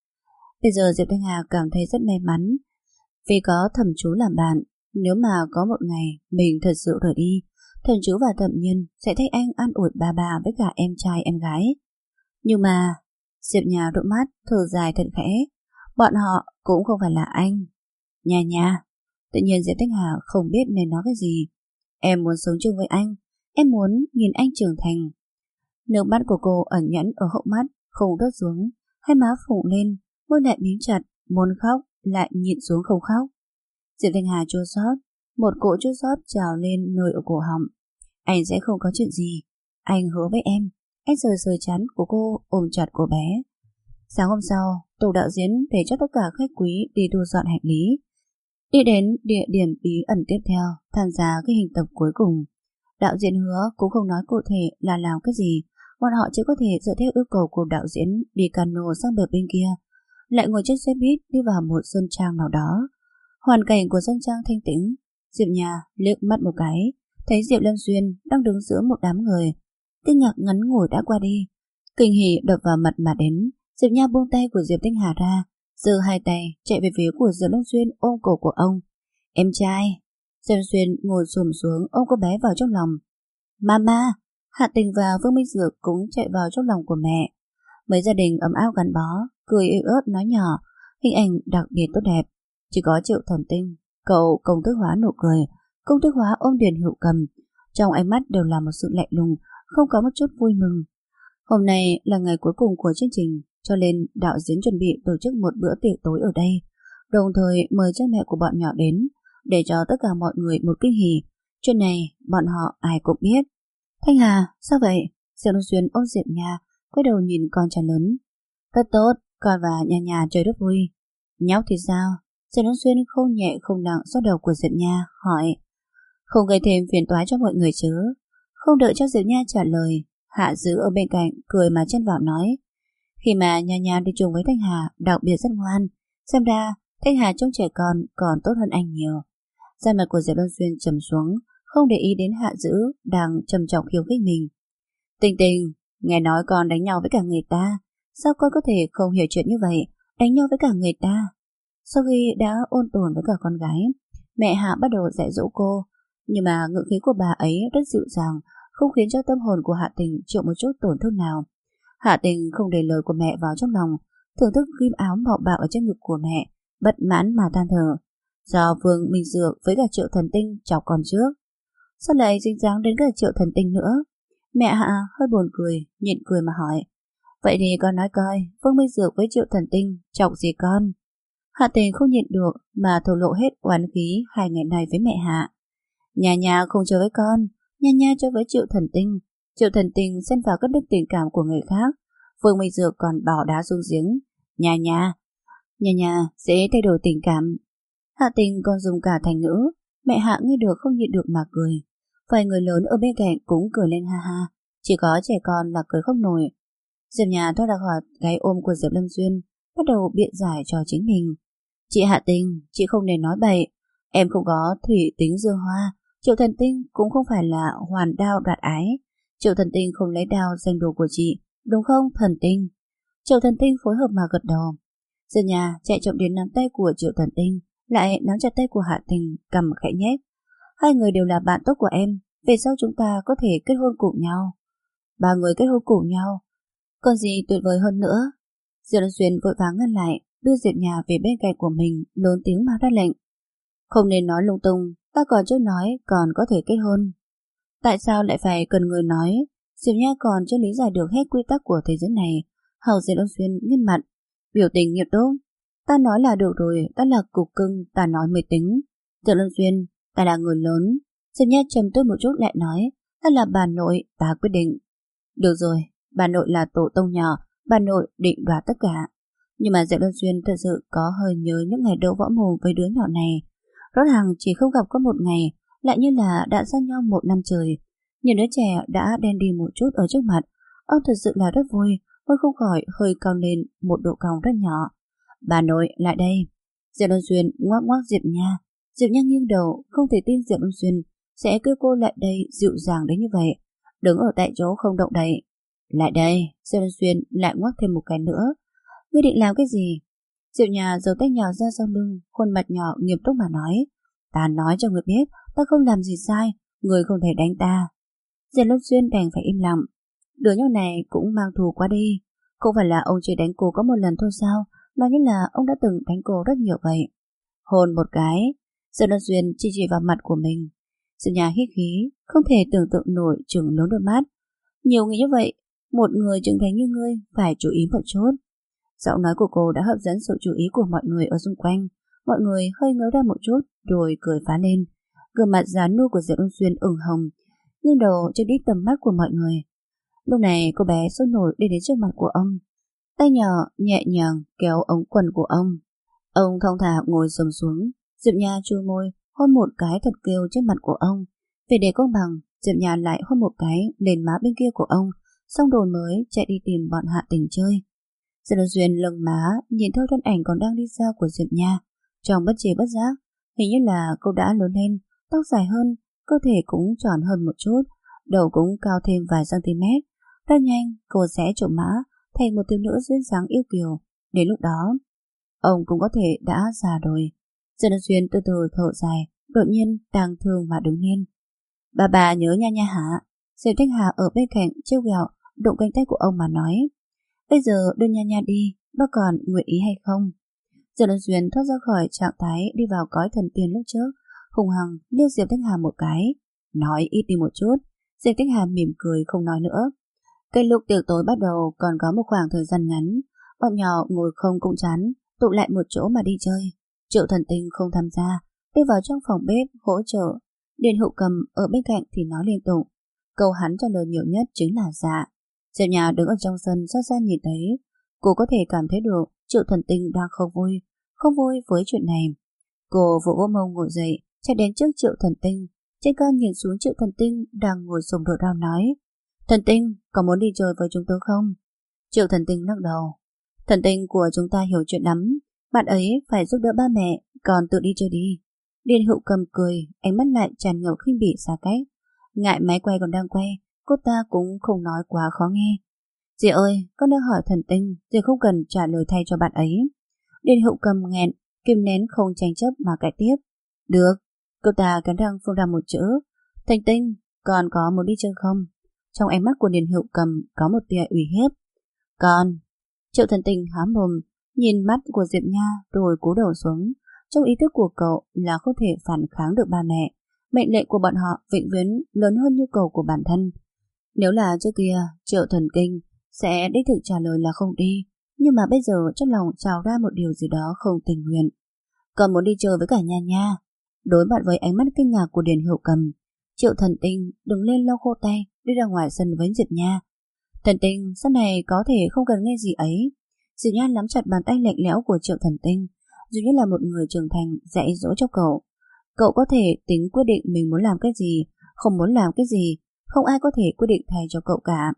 Bây giờ Diệp Thanh Hà cảm thấy rất may mắn vì có Thẩm chú làm bạn. Nếu mà có một ngày mình thật sự rời đi, Thẩm chú và Thẩm Nhiên sẽ thấy anh an ủi bà với cả em trai em gái. Nhưng mà Diệp Nhà đôi mắt thở dài thật khẽ. Bọn họ cũng không phải là anh. Nhà. Tự nhiên Diệp Thanh Hà không biết nên nói cái gì. Em muốn sống chung với anh. Em muốn nhìn anh trưởng thành. Nước mắt của cô ẩn nhẫn ở hốc mắt, không rớt xuống. Hai má phồng lên, môi lại mím chặt, muốn khóc lại nhịn xuống không khóc. Diệp Thanh Hà chua xót, một cỗ chua xót trào lên nơi ở cổ họng. Anh sẽ không có chuyện gì. Anh hứa với em. Anh sờ sờ chán của cô, ôm chặt cô bé. Sáng hôm sau, tổ đạo diễn để cho tất cả khách quý đi thu dọn hành lý, đi đến địa điểm bí ẩn tiếp theo, tham gia cái hình tập cuối cùng. Đạo diễn hứa cũng không nói cụ thể là làm cái gì, bọn họ chỉ có thể dựa theo yêu cầu của đạo diễn đi cano sang bờ bên kia, lại ngồi trên xe buýt đi vào một sơn trang nào đó. Hoàn cảnh của sơn trang thanh tĩnh. Diệp Nhà liếc mắt một cái, thấy Diệp Lâm Xuyên đang đứng giữa một đám người. Kinh ngạc ngắn ngủi đã qua đi, kinh hỉ đập vào mặt mà đến. Diệp Nha buông tay của Diệp Thanh Hà ra, giơ hai tay chạy về phía của Diệp Lâm Xuyên, ôm cổ của ông. Em trai. Diệp Lâm Xuyên ngồi xổm xuống ôm cô bé vào trong lòng. Mama. Hạ Tình và Vương Minh Dược cũng chạy vào trong lòng của mẹ. Mấy gia đình ấm áp gắn bó, cười yếu ớt nói nhỏ, hình ảnh đặc biệt tốt đẹp. Chỉ có Triệu Thần Tinh, cậu công thức hóa nụ cười, công thức hóa ôm Điền Hữu Cầm, trong ánh mắt đều là một sự lạnh lùng, không có một chút vui mừng. Hôm nay là ngày cuối cùng của chương trình, cho nên đạo diễn chuẩn bị tổ chức một bữa tiệc tối ở đây, đồng thời mời cha mẹ của bọn nhỏ đến để cho tất cả mọi người một kinh hỉ. Chuyện này bọn họ ai cũng biết. Thanh Hà, sao vậy? Diệp Đông Xuyên ôm Diệp Nha, quay đầu nhìn con trai lớn. Rất tốt, con và nhà chơi rất vui. Nhóc thì sao? Diệp Đông Xuyên không nhẹ không nặng xoa đầu của Diệp Nha, hỏi. Không gây thêm phiền toái cho mọi người chứ? Không đợi cho Diệp Nha trả lời, Hạ Dữ ở bên cạnh cười mà chen vào nói. Khi mà nhà đi chung với Thanh Hà đặc biệt rất ngoan, xem ra Thanh Hà trông trẻ con còn tốt hơn anh nhiều. Da mặt của Diệp Đông Xuyên trầm xuống, không để ý đến Hạ Dữ đang trầm trọng khiêu khích mình. Tình Tình, nghe nói con đánh nhau với cả người ta, sao con có thể không hiểu chuyện như vậy, đánh nhau với cả người ta? Sau khi đã ôn tồn với cả con gái, mẹ Hạ bắt đầu dạy dỗ cô, nhưng mà ngữ khí của bà ấy rất dịu dàng, không khiến cho tâm hồn của Hạ Tình chịu một chút tổn thương nào. Hạ Tình không để lời của mẹ vào trong lòng, thưởng thức ghim áo màu bạo ở trên ngực của mẹ, bất mãn mà than thở. Do Vương Minh Dược với cả Triệu Thần Tinh chọc con trước, sao lại dính dáng đến cả Triệu Thần Tinh nữa? Mẹ Hạ hơi buồn cười, nhịn cười mà hỏi. Vậy thì con nói coi, Vương Minh Dược với Triệu Thần Tinh chọc gì con? Hạ Tình không nhịn được mà thổ lộ hết oán khí 2 ngày này với mẹ Hạ. Nhà không chơi với con, nhà chơi với Triệu Thần Tinh. Triệu Thần Tinh xen vào các đức tình cảm của người khác. Vương Minh Dược còn bỏ đá xuống giếng. Nhà sẽ thay đổi tình cảm. Hạ Tình còn dùng cả thành ngữ. Mẹ Hạ nghe được không nhịn được mà cười. Vài người lớn ở bên cạnh cũng cười lên ha ha. Chỉ có trẻ con là cười không nổi. Diệp Nhà thoát ra khỏi gáy ôm của Diệp Lâm Xuyên, bắt đầu biện giải cho chính mình. Chị Hạ Tình, chị không nên nói bậy. Em không có thủy tính dương hoa. Triệu Thần Tinh cũng không phải là hoàn đao đoạt ái. Triệu Thần Tinh không lấy đao giành đồ của chị, đúng không Thần Tinh? Triệu Thần Tinh phối hợp mà gật đầu. Diệp Nhà chạy chậm đến nắm tay của Triệu Thần Tinh, lại nắm chặt tay của Hạ Tình, cầm khẽ nhếch. Hai người đều là bạn tốt của em, về sau chúng ta có thể kết hôn cùng nhau. 3 người kết hôn cùng nhau, còn gì tuyệt vời hơn nữa? Diệp Lâm Xuyên vội vàng ngăn lại, đưa Diệp Nhà về bên cạnh của mình, lớn tiếng mà ra lệnh. Không nên nói lung tung, ta còn chưa nói còn có thể kết hôn. Tại sao lại phải cần người nói? Diệp Nha còn chưa lý giải được hết quy tắc của thế giới này. Hầu Diệp Lâm Xuyên nghiêm mặt, biểu tình nghiêm túc. Ta nói là được rồi, ta là cục cưng, ta nói mới tính. Diệp Lâm Xuyên, ta là người lớn, Diệp Nha trầm tư một chút lại nói, hay là bà nội ta quyết định. Được rồi, bà nội là tổ tông nhỏ, bà nội định đoạt tất cả. Nhưng mà Diệp Luân Xuyên thật sự có hơi nhớ những ngày đấu võ mồm với đứa nhỏ này. Rõ ràng chỉ không gặp có một ngày, lại như là đã xa nhau một năm trời. Nhìn đứa trẻ đã đen đi một chút ở trước mặt, ông thật sự là rất vui, môi không khỏi hơi cao lên một độ cong rất nhỏ. Bà nội, lại đây. Diệp Luân Xuyên ngoắc ngoắc Diệp Nha. Diệp Nha nghiêng đầu, không thể tin Diệp Luân Xuyên sẽ kêu cô lại đây dịu dàng đến như vậy. Đứng ở tại chỗ không động đậy. Lại đây, Diệp Luân Xuyên lại ngoắc thêm một cái nữa. Ngươi định làm cái gì? Diệp Nha giơ tay nhỏ ra sau lưng, khuôn mặt nhỏ nghiêm túc mà nói. Ta nói cho người biết, ta không làm gì sai, người không thể đánh ta. Diệp Luân Xuyên đành phải im lặng. Đứa nhỏ này cũng mang thù quá đi. Không phải là ông chỉ đánh cô có một lần thôi sao, mà như là ông đã từng đánh cô rất nhiều vậy. Hôn một cái. Diệp Luân Xuyên chỉ vào mặt của mình. Diệp Nha hít khí, không thể tưởng tượng nổi chừng lớn đôi mắt. Nhiều người như vậy, một người trưởng thành như ngươi phải chú ý một chút. Giọng nói của cô đã hấp dẫn sự chú ý của mọi người ở xung quanh. Mọi người hơi ngớ ra một chút rồi cười phá lên. Gương mặt già nua của Diệp Luân Xuyên ửng hồng, nghiêng đầu tránh đi tầm mắt của mọi người. Lúc này cô bé sôi nổi đi đến trước mặt của ông, tay nhỏ nhẹ nhàng kéo ống quần của ông. Ông thong thả ngồi xổm xuống. Diệp Nha chui môi hôn một cái thật kêu trên mặt của ông. Vì để công bằng, Diệp Nha lại hôn một cái lên má bên kia của ông, xong rồi mới chạy đi tìm bọn Hạ Tình chơi. Diệp Luân Xuyên lưng má nhìn theo thân ảnh còn đang đi xa của Diệp Nha, trong bất chi bất giác, hình như là cô đã lớn lên, tóc dài hơn, cơ thể cũng tròn hơn một chút, đầu cũng cao thêm vài cm. Rất nhanh cô sẽ trộm mã thành một thiếu nữ duyên dáng yêu kiều. Đến lúc đó ông cũng có thể đã già rồi. Diệp Luân Xuyên từ từ thở dài, đột nhiên tang thương mà đứng lên. Bà nhớ Nha Nha hả? Diệp Thanh Hà ở bên cạnh trêu ghẹo đụng cánh tay của ông mà nói. Bây giờ đưa Nha Nha đi, bác còn nguyện ý hay không? Diệp Luân Xuyên thoát ra khỏi trạng thái đi vào cõi thần tiên lúc trước, hùng hằng liếc Diệp Thanh Hà một cái. Nói ít đi một chút. Diệp Thanh Hà mỉm cười không nói nữa. Cái lúc tiệc tối bắt đầu còn có một khoảng thời gian ngắn, bọn nhỏ ngồi không cũng chán, tụ lại một chỗ mà đi chơi. Triệu Thần Tinh không tham gia, đi vào trong phòng bếp hỗ trợ. Điền Hữu Cầm ở bên cạnh thì nói liên tục. Câu hắn trả lời nhiều nhất chính là dạ. Diệp Nhà đứng ở trong sân xa xa nhìn thấy, cô có thể cảm thấy được Triệu Thần Tinh đang không vui với chuyện này. Cô vỗ vỗ mông ngồi dậy, chạy đến trước Triệu Thần Tinh, trên cao nhìn xuống Triệu Thần Tinh đang ngồi xổm đội đao nói. Thần Tinh, có muốn đi chơi với chúng tôi không? Triệu Thần Tinh lắc đầu. Thần Tinh của chúng ta hiểu chuyện lắm, bạn ấy phải giúp đỡ ba mẹ, còn tự đi chơi đi. Điền Hữu Cầm cười, ánh mắt lại tràn ngập khinh bỉ xa cách. Ngại máy quay còn đang quay, cô ta cũng không nói quá khó nghe. Dì ơi, con đang hỏi Thần Tinh, dì không cần trả lời thay cho bạn ấy. Điền Hữu Cầm nghẹn, kìm nén không tranh chấp mà cãi tiếp. Được, cô ta cắn răng phun ra một chữ. Thần Tinh, còn có muốn đi chơi không? Trong ánh mắt của Điền Hữu Cầm có một tia uy hiếp. Còn Triệu Thần Tinh há mồm, nhìn mắt của Diệp Nha rồi cúi đầu xuống. Trong ý thức của cậu là không thể phản kháng được ba mẹ. Mệnh lệnh của bọn họ vĩnh viễn lớn hơn nhu cầu của bản thân. Nếu là trước kia, Triệu Thần Kinh sẽ đích thực trả lời là không đi. Nhưng mà bây giờ trong lòng trào ra một điều gì đó không tình nguyện. Còn muốn đi chơi với cả Nha Nha. Đối mặt với ánh mắt kinh ngạc của Điền Hữu Cầm, Triệu Thần Tinh đứng lên lau khô tay, đi ra ngoài sân với Diệp Nha. Thần Tinh sau này có thể không cần nghe gì ấy. Diệp Nha nắm chặt bàn tay lạnh lẽo của Triệu Thần Tinh, dường như là một người trưởng thành dạy dỗ cho cậu. Cậu có thể tính quyết định mình muốn làm cái gì, không muốn làm cái gì, không ai có thể quyết định thay cho cậu cả.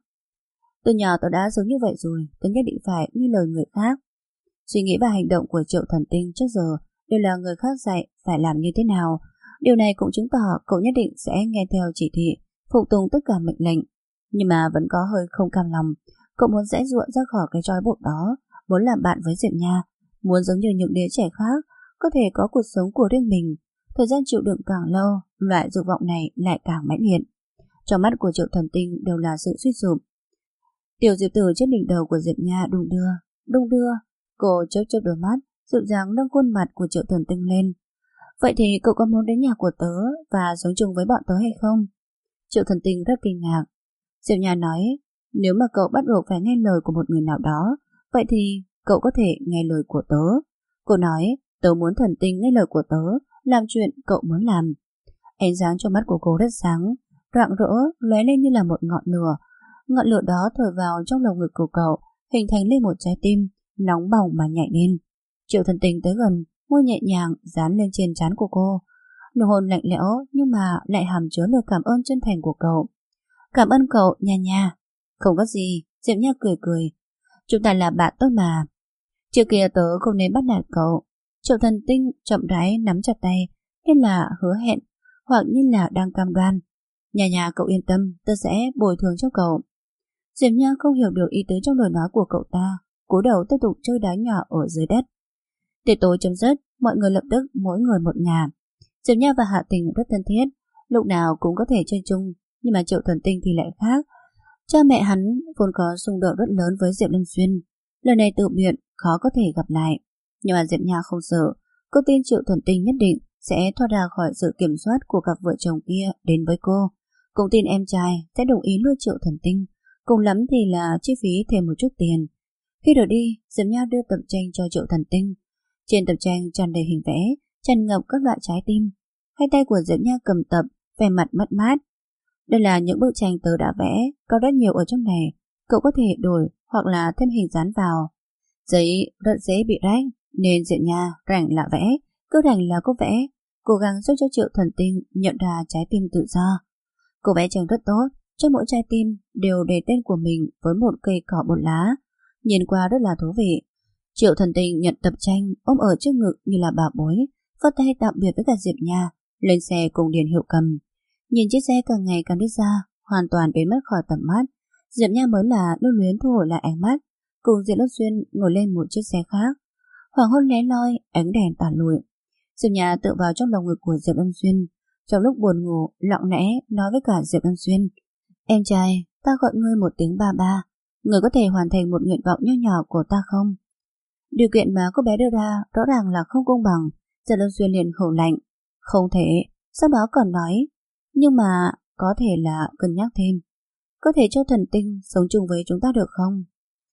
Từ nhỏ tớ đã sống như vậy rồi, tớ nhất định phải nghe lời người khác. Suy nghĩ và hành động của Triệu Thần Tinh trước giờ đều là người khác dạy phải làm như thế nào. Điều này cũng chứng tỏ cậu nhất định sẽ nghe theo chỉ thị, phục tùng tất cả mệnh lệnh. Nhưng mà vẫn có hơi không cam lòng. Cậu muốn giãy giụa ra khỏi cái trói buộc đó, muốn làm bạn với Diệp Nha, muốn giống như những đứa trẻ khác, có thể có cuộc sống của riêng mình. Thời gian chịu đựng càng lâu, loại dục vọng này lại càng mãnh liệt. Trong mắt của Triệu Thần Tinh đều là sự suy sụp. Tiểu Diệp Tử trên đỉnh đầu của Diệp Nha đung đưa. Cô chớp chớp đôi mắt, dịu dàng nâng khuôn mặt của Triệu Thần Tinh lên. Vậy thì cậu có muốn đến nhà của tớ và sống chung với bọn tớ hay không? Triệu Thần Tinh rất kinh ngạc. Diệp Nha nói, nếu mà cậu bắt buộc phải nghe lời của một người nào đó, vậy thì cậu có thể nghe lời của tớ. Cô nói, tớ muốn Thần Tinh nghe lời của tớ, làm chuyện cậu muốn làm. Ánh sáng trong mắt của cô rất sáng, rạng rỡ, lóe lên như là một ngọn lửa. Ngọn lửa đó thổi vào trong lồng ngực của cậu, hình thành lên một trái tim nóng bỏng mà nhảy lên. Triệu Thần Tình tới gần, môi nhẹ nhàng dán lên trên trán của cô. Nụ hôn lạnh lẽo nhưng mà lại hàm chứa lời cảm ơn chân thành của cậu. Cảm ơn cậu, Nha Nha. Không có gì, Diệp Nha cười cười. Chúng ta là bạn tốt mà. Trước kia tớ không nên bắt nạt cậu. Triệu Thần Tinh chậm rãi nắm chặt tay, nên là hứa hẹn, hoặc như là đang cam đoan. Nha Nha, cậu yên tâm, tớ sẽ bồi thường cho cậu. Diệp Nha không hiểu được ý tứ trong lời nói của cậu ta, cúi đầu tiếp tục chơi đá nhỏ ở dưới đất. Tiệc tối chấm dứt, mọi người lập tức mỗi người một ngả. Diệp Nha và Hạ Tình rất thân thiết, lúc nào cũng có thể chơi chung, nhưng mà Triệu Thần Tinh thì lại khác. Cha mẹ hắn vốn có xung đột rất lớn với Diệp Lâm Xuyên, lần này tự nguyện khó có thể gặp lại. Nhưng mà Diệp Nha không sợ, cô tin Triệu Thần Tinh nhất định sẽ thoát ra khỏi sự kiểm soát của cặp vợ chồng kia đến với cô. Cũng tin em trai sẽ đồng ý nuôi Triệu Thần Tinh, cùng lắm thì là chi phí thêm một chút tiền. Khi rời đi, Diệp Nha đưa tập tranh cho Triệu Thần Tinh. Trên tập tranh tràn đầy hình vẽ, tràn ngập các loại trái tim. Hai tay của Diệp Nha cầm tập, vẻ mặt mất mát. Đây là những bức tranh tớ đã vẽ, có rất nhiều ở trong này, cậu có thể đổi hoặc là thêm hình dán vào. Giấy rất dễ bị rách, nên Diệp Nha rảnh là vẽ, cứ rảnh là cô vẽ, cố gắng giúp cho Triệu Thần Tinh nhận ra trái tim tự do. Cô vẽ tranh rất tốt, cho mỗi trái tim đều để tên của mình với một cây cỏ bột lá, nhìn qua rất là thú vị. Triệu Thần Tinh nhận tập tranh, ôm ở trước ngực như là bảo bối, phất tay tạm biệt với cả Diệp Nha, lên xe cùng Điền Hiệu Cầm. Nhìn chiếc xe càng ngày càng đi xa, hoàn toàn biến mất khỏi tầm mắt. Diệp Nha mới là lưu luyến thu hồi lại ánh mắt, cùng Diệp Lâm Xuyên ngồi lên một chiếc xe khác. Hoàng hôn lé loi, ánh đèn tàn lụi. Diệp Nha tựa vào trong lồng ngực của Diệp Lâm Xuyên, trong lúc buồn ngủ, lặng lẽ nói với cả Diệp Lâm Xuyên: Em trai, ta gọi ngươi một tiếng ba ba, ngươi có thể hoàn thành một nguyện vọng nho nhỏ của ta không? Điều kiện mà cô bé đưa ra rõ ràng là không công bằng. Diệp Lâm Xuyên liền khẩu lạnh: Không thể. Sau đó còn nói: Nhưng mà có thể là cân nhắc thêm, có thể cho Thần Tinh sống chung với chúng ta được không?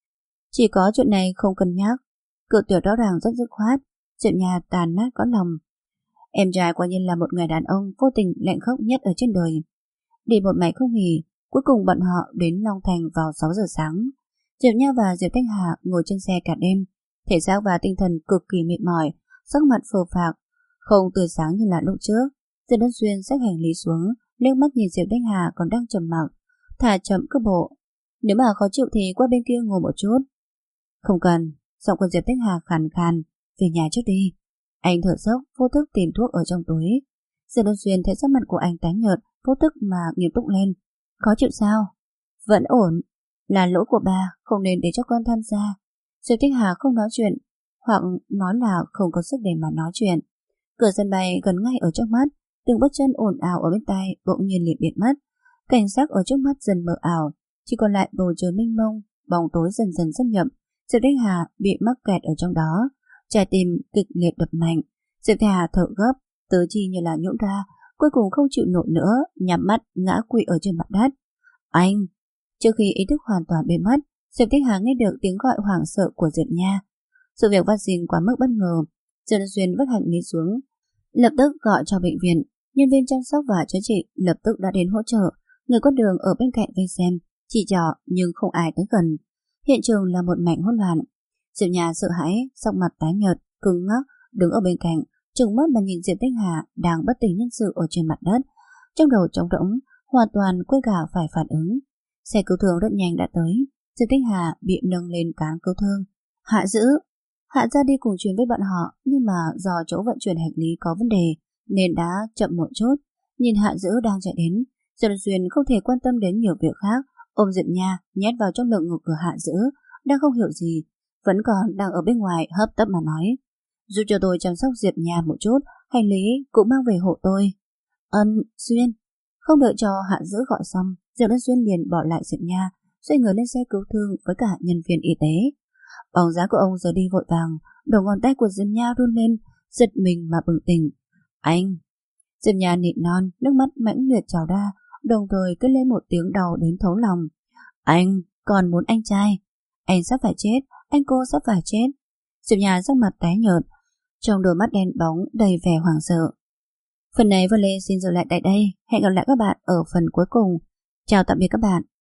Chỉ có chuyện này không cân nhắc. Cự tuyệt rõ ràng rất dứt khoát. Diệp Nha tàn nát có lòng. Em trai quả nhiên là một người đàn ông vô tình lạnh khốc nhất ở trên đời. Đi một ngày không nghỉ, cuối cùng bọn họ đến Long Thành vào 6 giờ sáng. Diệp Nha và Diệp Thanh Hà ngồi trên xe cả đêm, thể xác và tinh thần cực kỳ mệt mỏi, sắc mặt phờ phạc, không tươi sáng như là lúc trước. Diệp Lâm Xuyên xách hành lý xuống, liếc mắt nhìn Diệp Thanh Hà còn đang trầm mặc, thả chậm cước bộ. Nếu mà khó chịu thì qua bên kia ngồi một chút. Không cần. Giọng của Diệp Thanh Hà khàn khàn. Về nhà trước đi. Anh thở dốc, vô thức tìm thuốc ở trong túi. Diệp Lâm Xuyên thấy sắc mặt của anh tái nhợt, vô thức mà nghiêm túc lên. Khó chịu sao? Vẫn ổn. Là lỗi của bà, không nên để cho con tham gia. Diệp Thanh Hà không nói chuyện, hoặc nói là không có sức để mà nói chuyện. Cửa sân bay gần ngay ở trước mắt, từng bước chân ồn ào ở bên tai bỗng nhiên liền biến mất. Cảnh sắc ở trước mắt dần mờ ảo, chỉ còn lại bầu trời mênh mông, bóng tối dần dần xâm nhập. Diệp Thanh Hà bị mắc kẹt ở trong đó, trái tim kịch liệt đập mạnh. Diệp Thanh Hà thở gấp, tứ chi như là nhũn ra, cuối cùng không chịu nổi nữa, nhắm mắt ngã quỵ ở trên mặt đất. Anh! Trước khi ý thức hoàn toàn biến mất, Diệp Thanh Hà nghe được tiếng gọi hoảng sợ của Diệp Nha. Sự việc phát sinh quá mức bất ngờ. Diệp Duyên vứt hành lý xuống, lập tức gọi cho bệnh viện. Nhân viên chăm sóc và chữa trị lập tức đã đến hỗ trợ. Người có đường ở bên cạnh vây xem, chỉ trỏ nhưng không ai tới gần. Hiện trường là một mảnh hỗn loạn. Diệp Nha sợ hãi, sắc mặt tái nhợt, cứng ngắc, đứng ở bên cạnh, trừng mắt mà nhìn Diệp Thanh Hà đang bất tỉnh nhân sự ở trên mặt đất, trong đầu trống rỗng, hoàn toàn quên cả phải phản ứng. Xe cứu thương rất nhanh đã tới. Diệp Thanh Hà bị nâng lên cáng cứu thương. Hạ ra đi cùng chuyến với bọn họ, nhưng mà do chỗ vận chuyển hành lý có vấn đề nên đã chậm một chút. Nhìn Hạ Dữ đang chạy đến, Diệp Duyên không thể quan tâm đến nhiều việc khác, ôm Diệp Nha nhét vào trong lồng ngực của Hạ Dữ, đang không hiểu gì, vẫn còn đang ở bên ngoài hấp tấp mà nói: Giúp cho tôi chăm sóc Diệp Nha một chút, hành lý cũng mang về hộ tôi. Duyên. Không đợi cho Hạ Dữ gọi xong, Diệp Duyên liền bỏ lại Diệp Nha, xoay người lên xe cứu thương với cả nhân viên y tế. Bóng dáng của ông giờ đi vội vàng, đầu ngón tay của Diệp Nha run lên, giật mình mà bừng tỉnh. Anh! Diệp Nha nịn non, nước mắt mãnh liệt trào ra, đồng thời cất lên một tiếng đau đến thấu lòng. Anh còn muốn anh trai? Anh sắp phải chết, anh cô sắp phải chết. Diệp Nha sắc mặt tái nhợt, trong đôi mắt đen bóng đầy vẻ hoảng sợ. Phần này Vân Lê xin dừng lại tại đây. Hẹn gặp lại các bạn ở phần cuối cùng. Chào tạm biệt các bạn.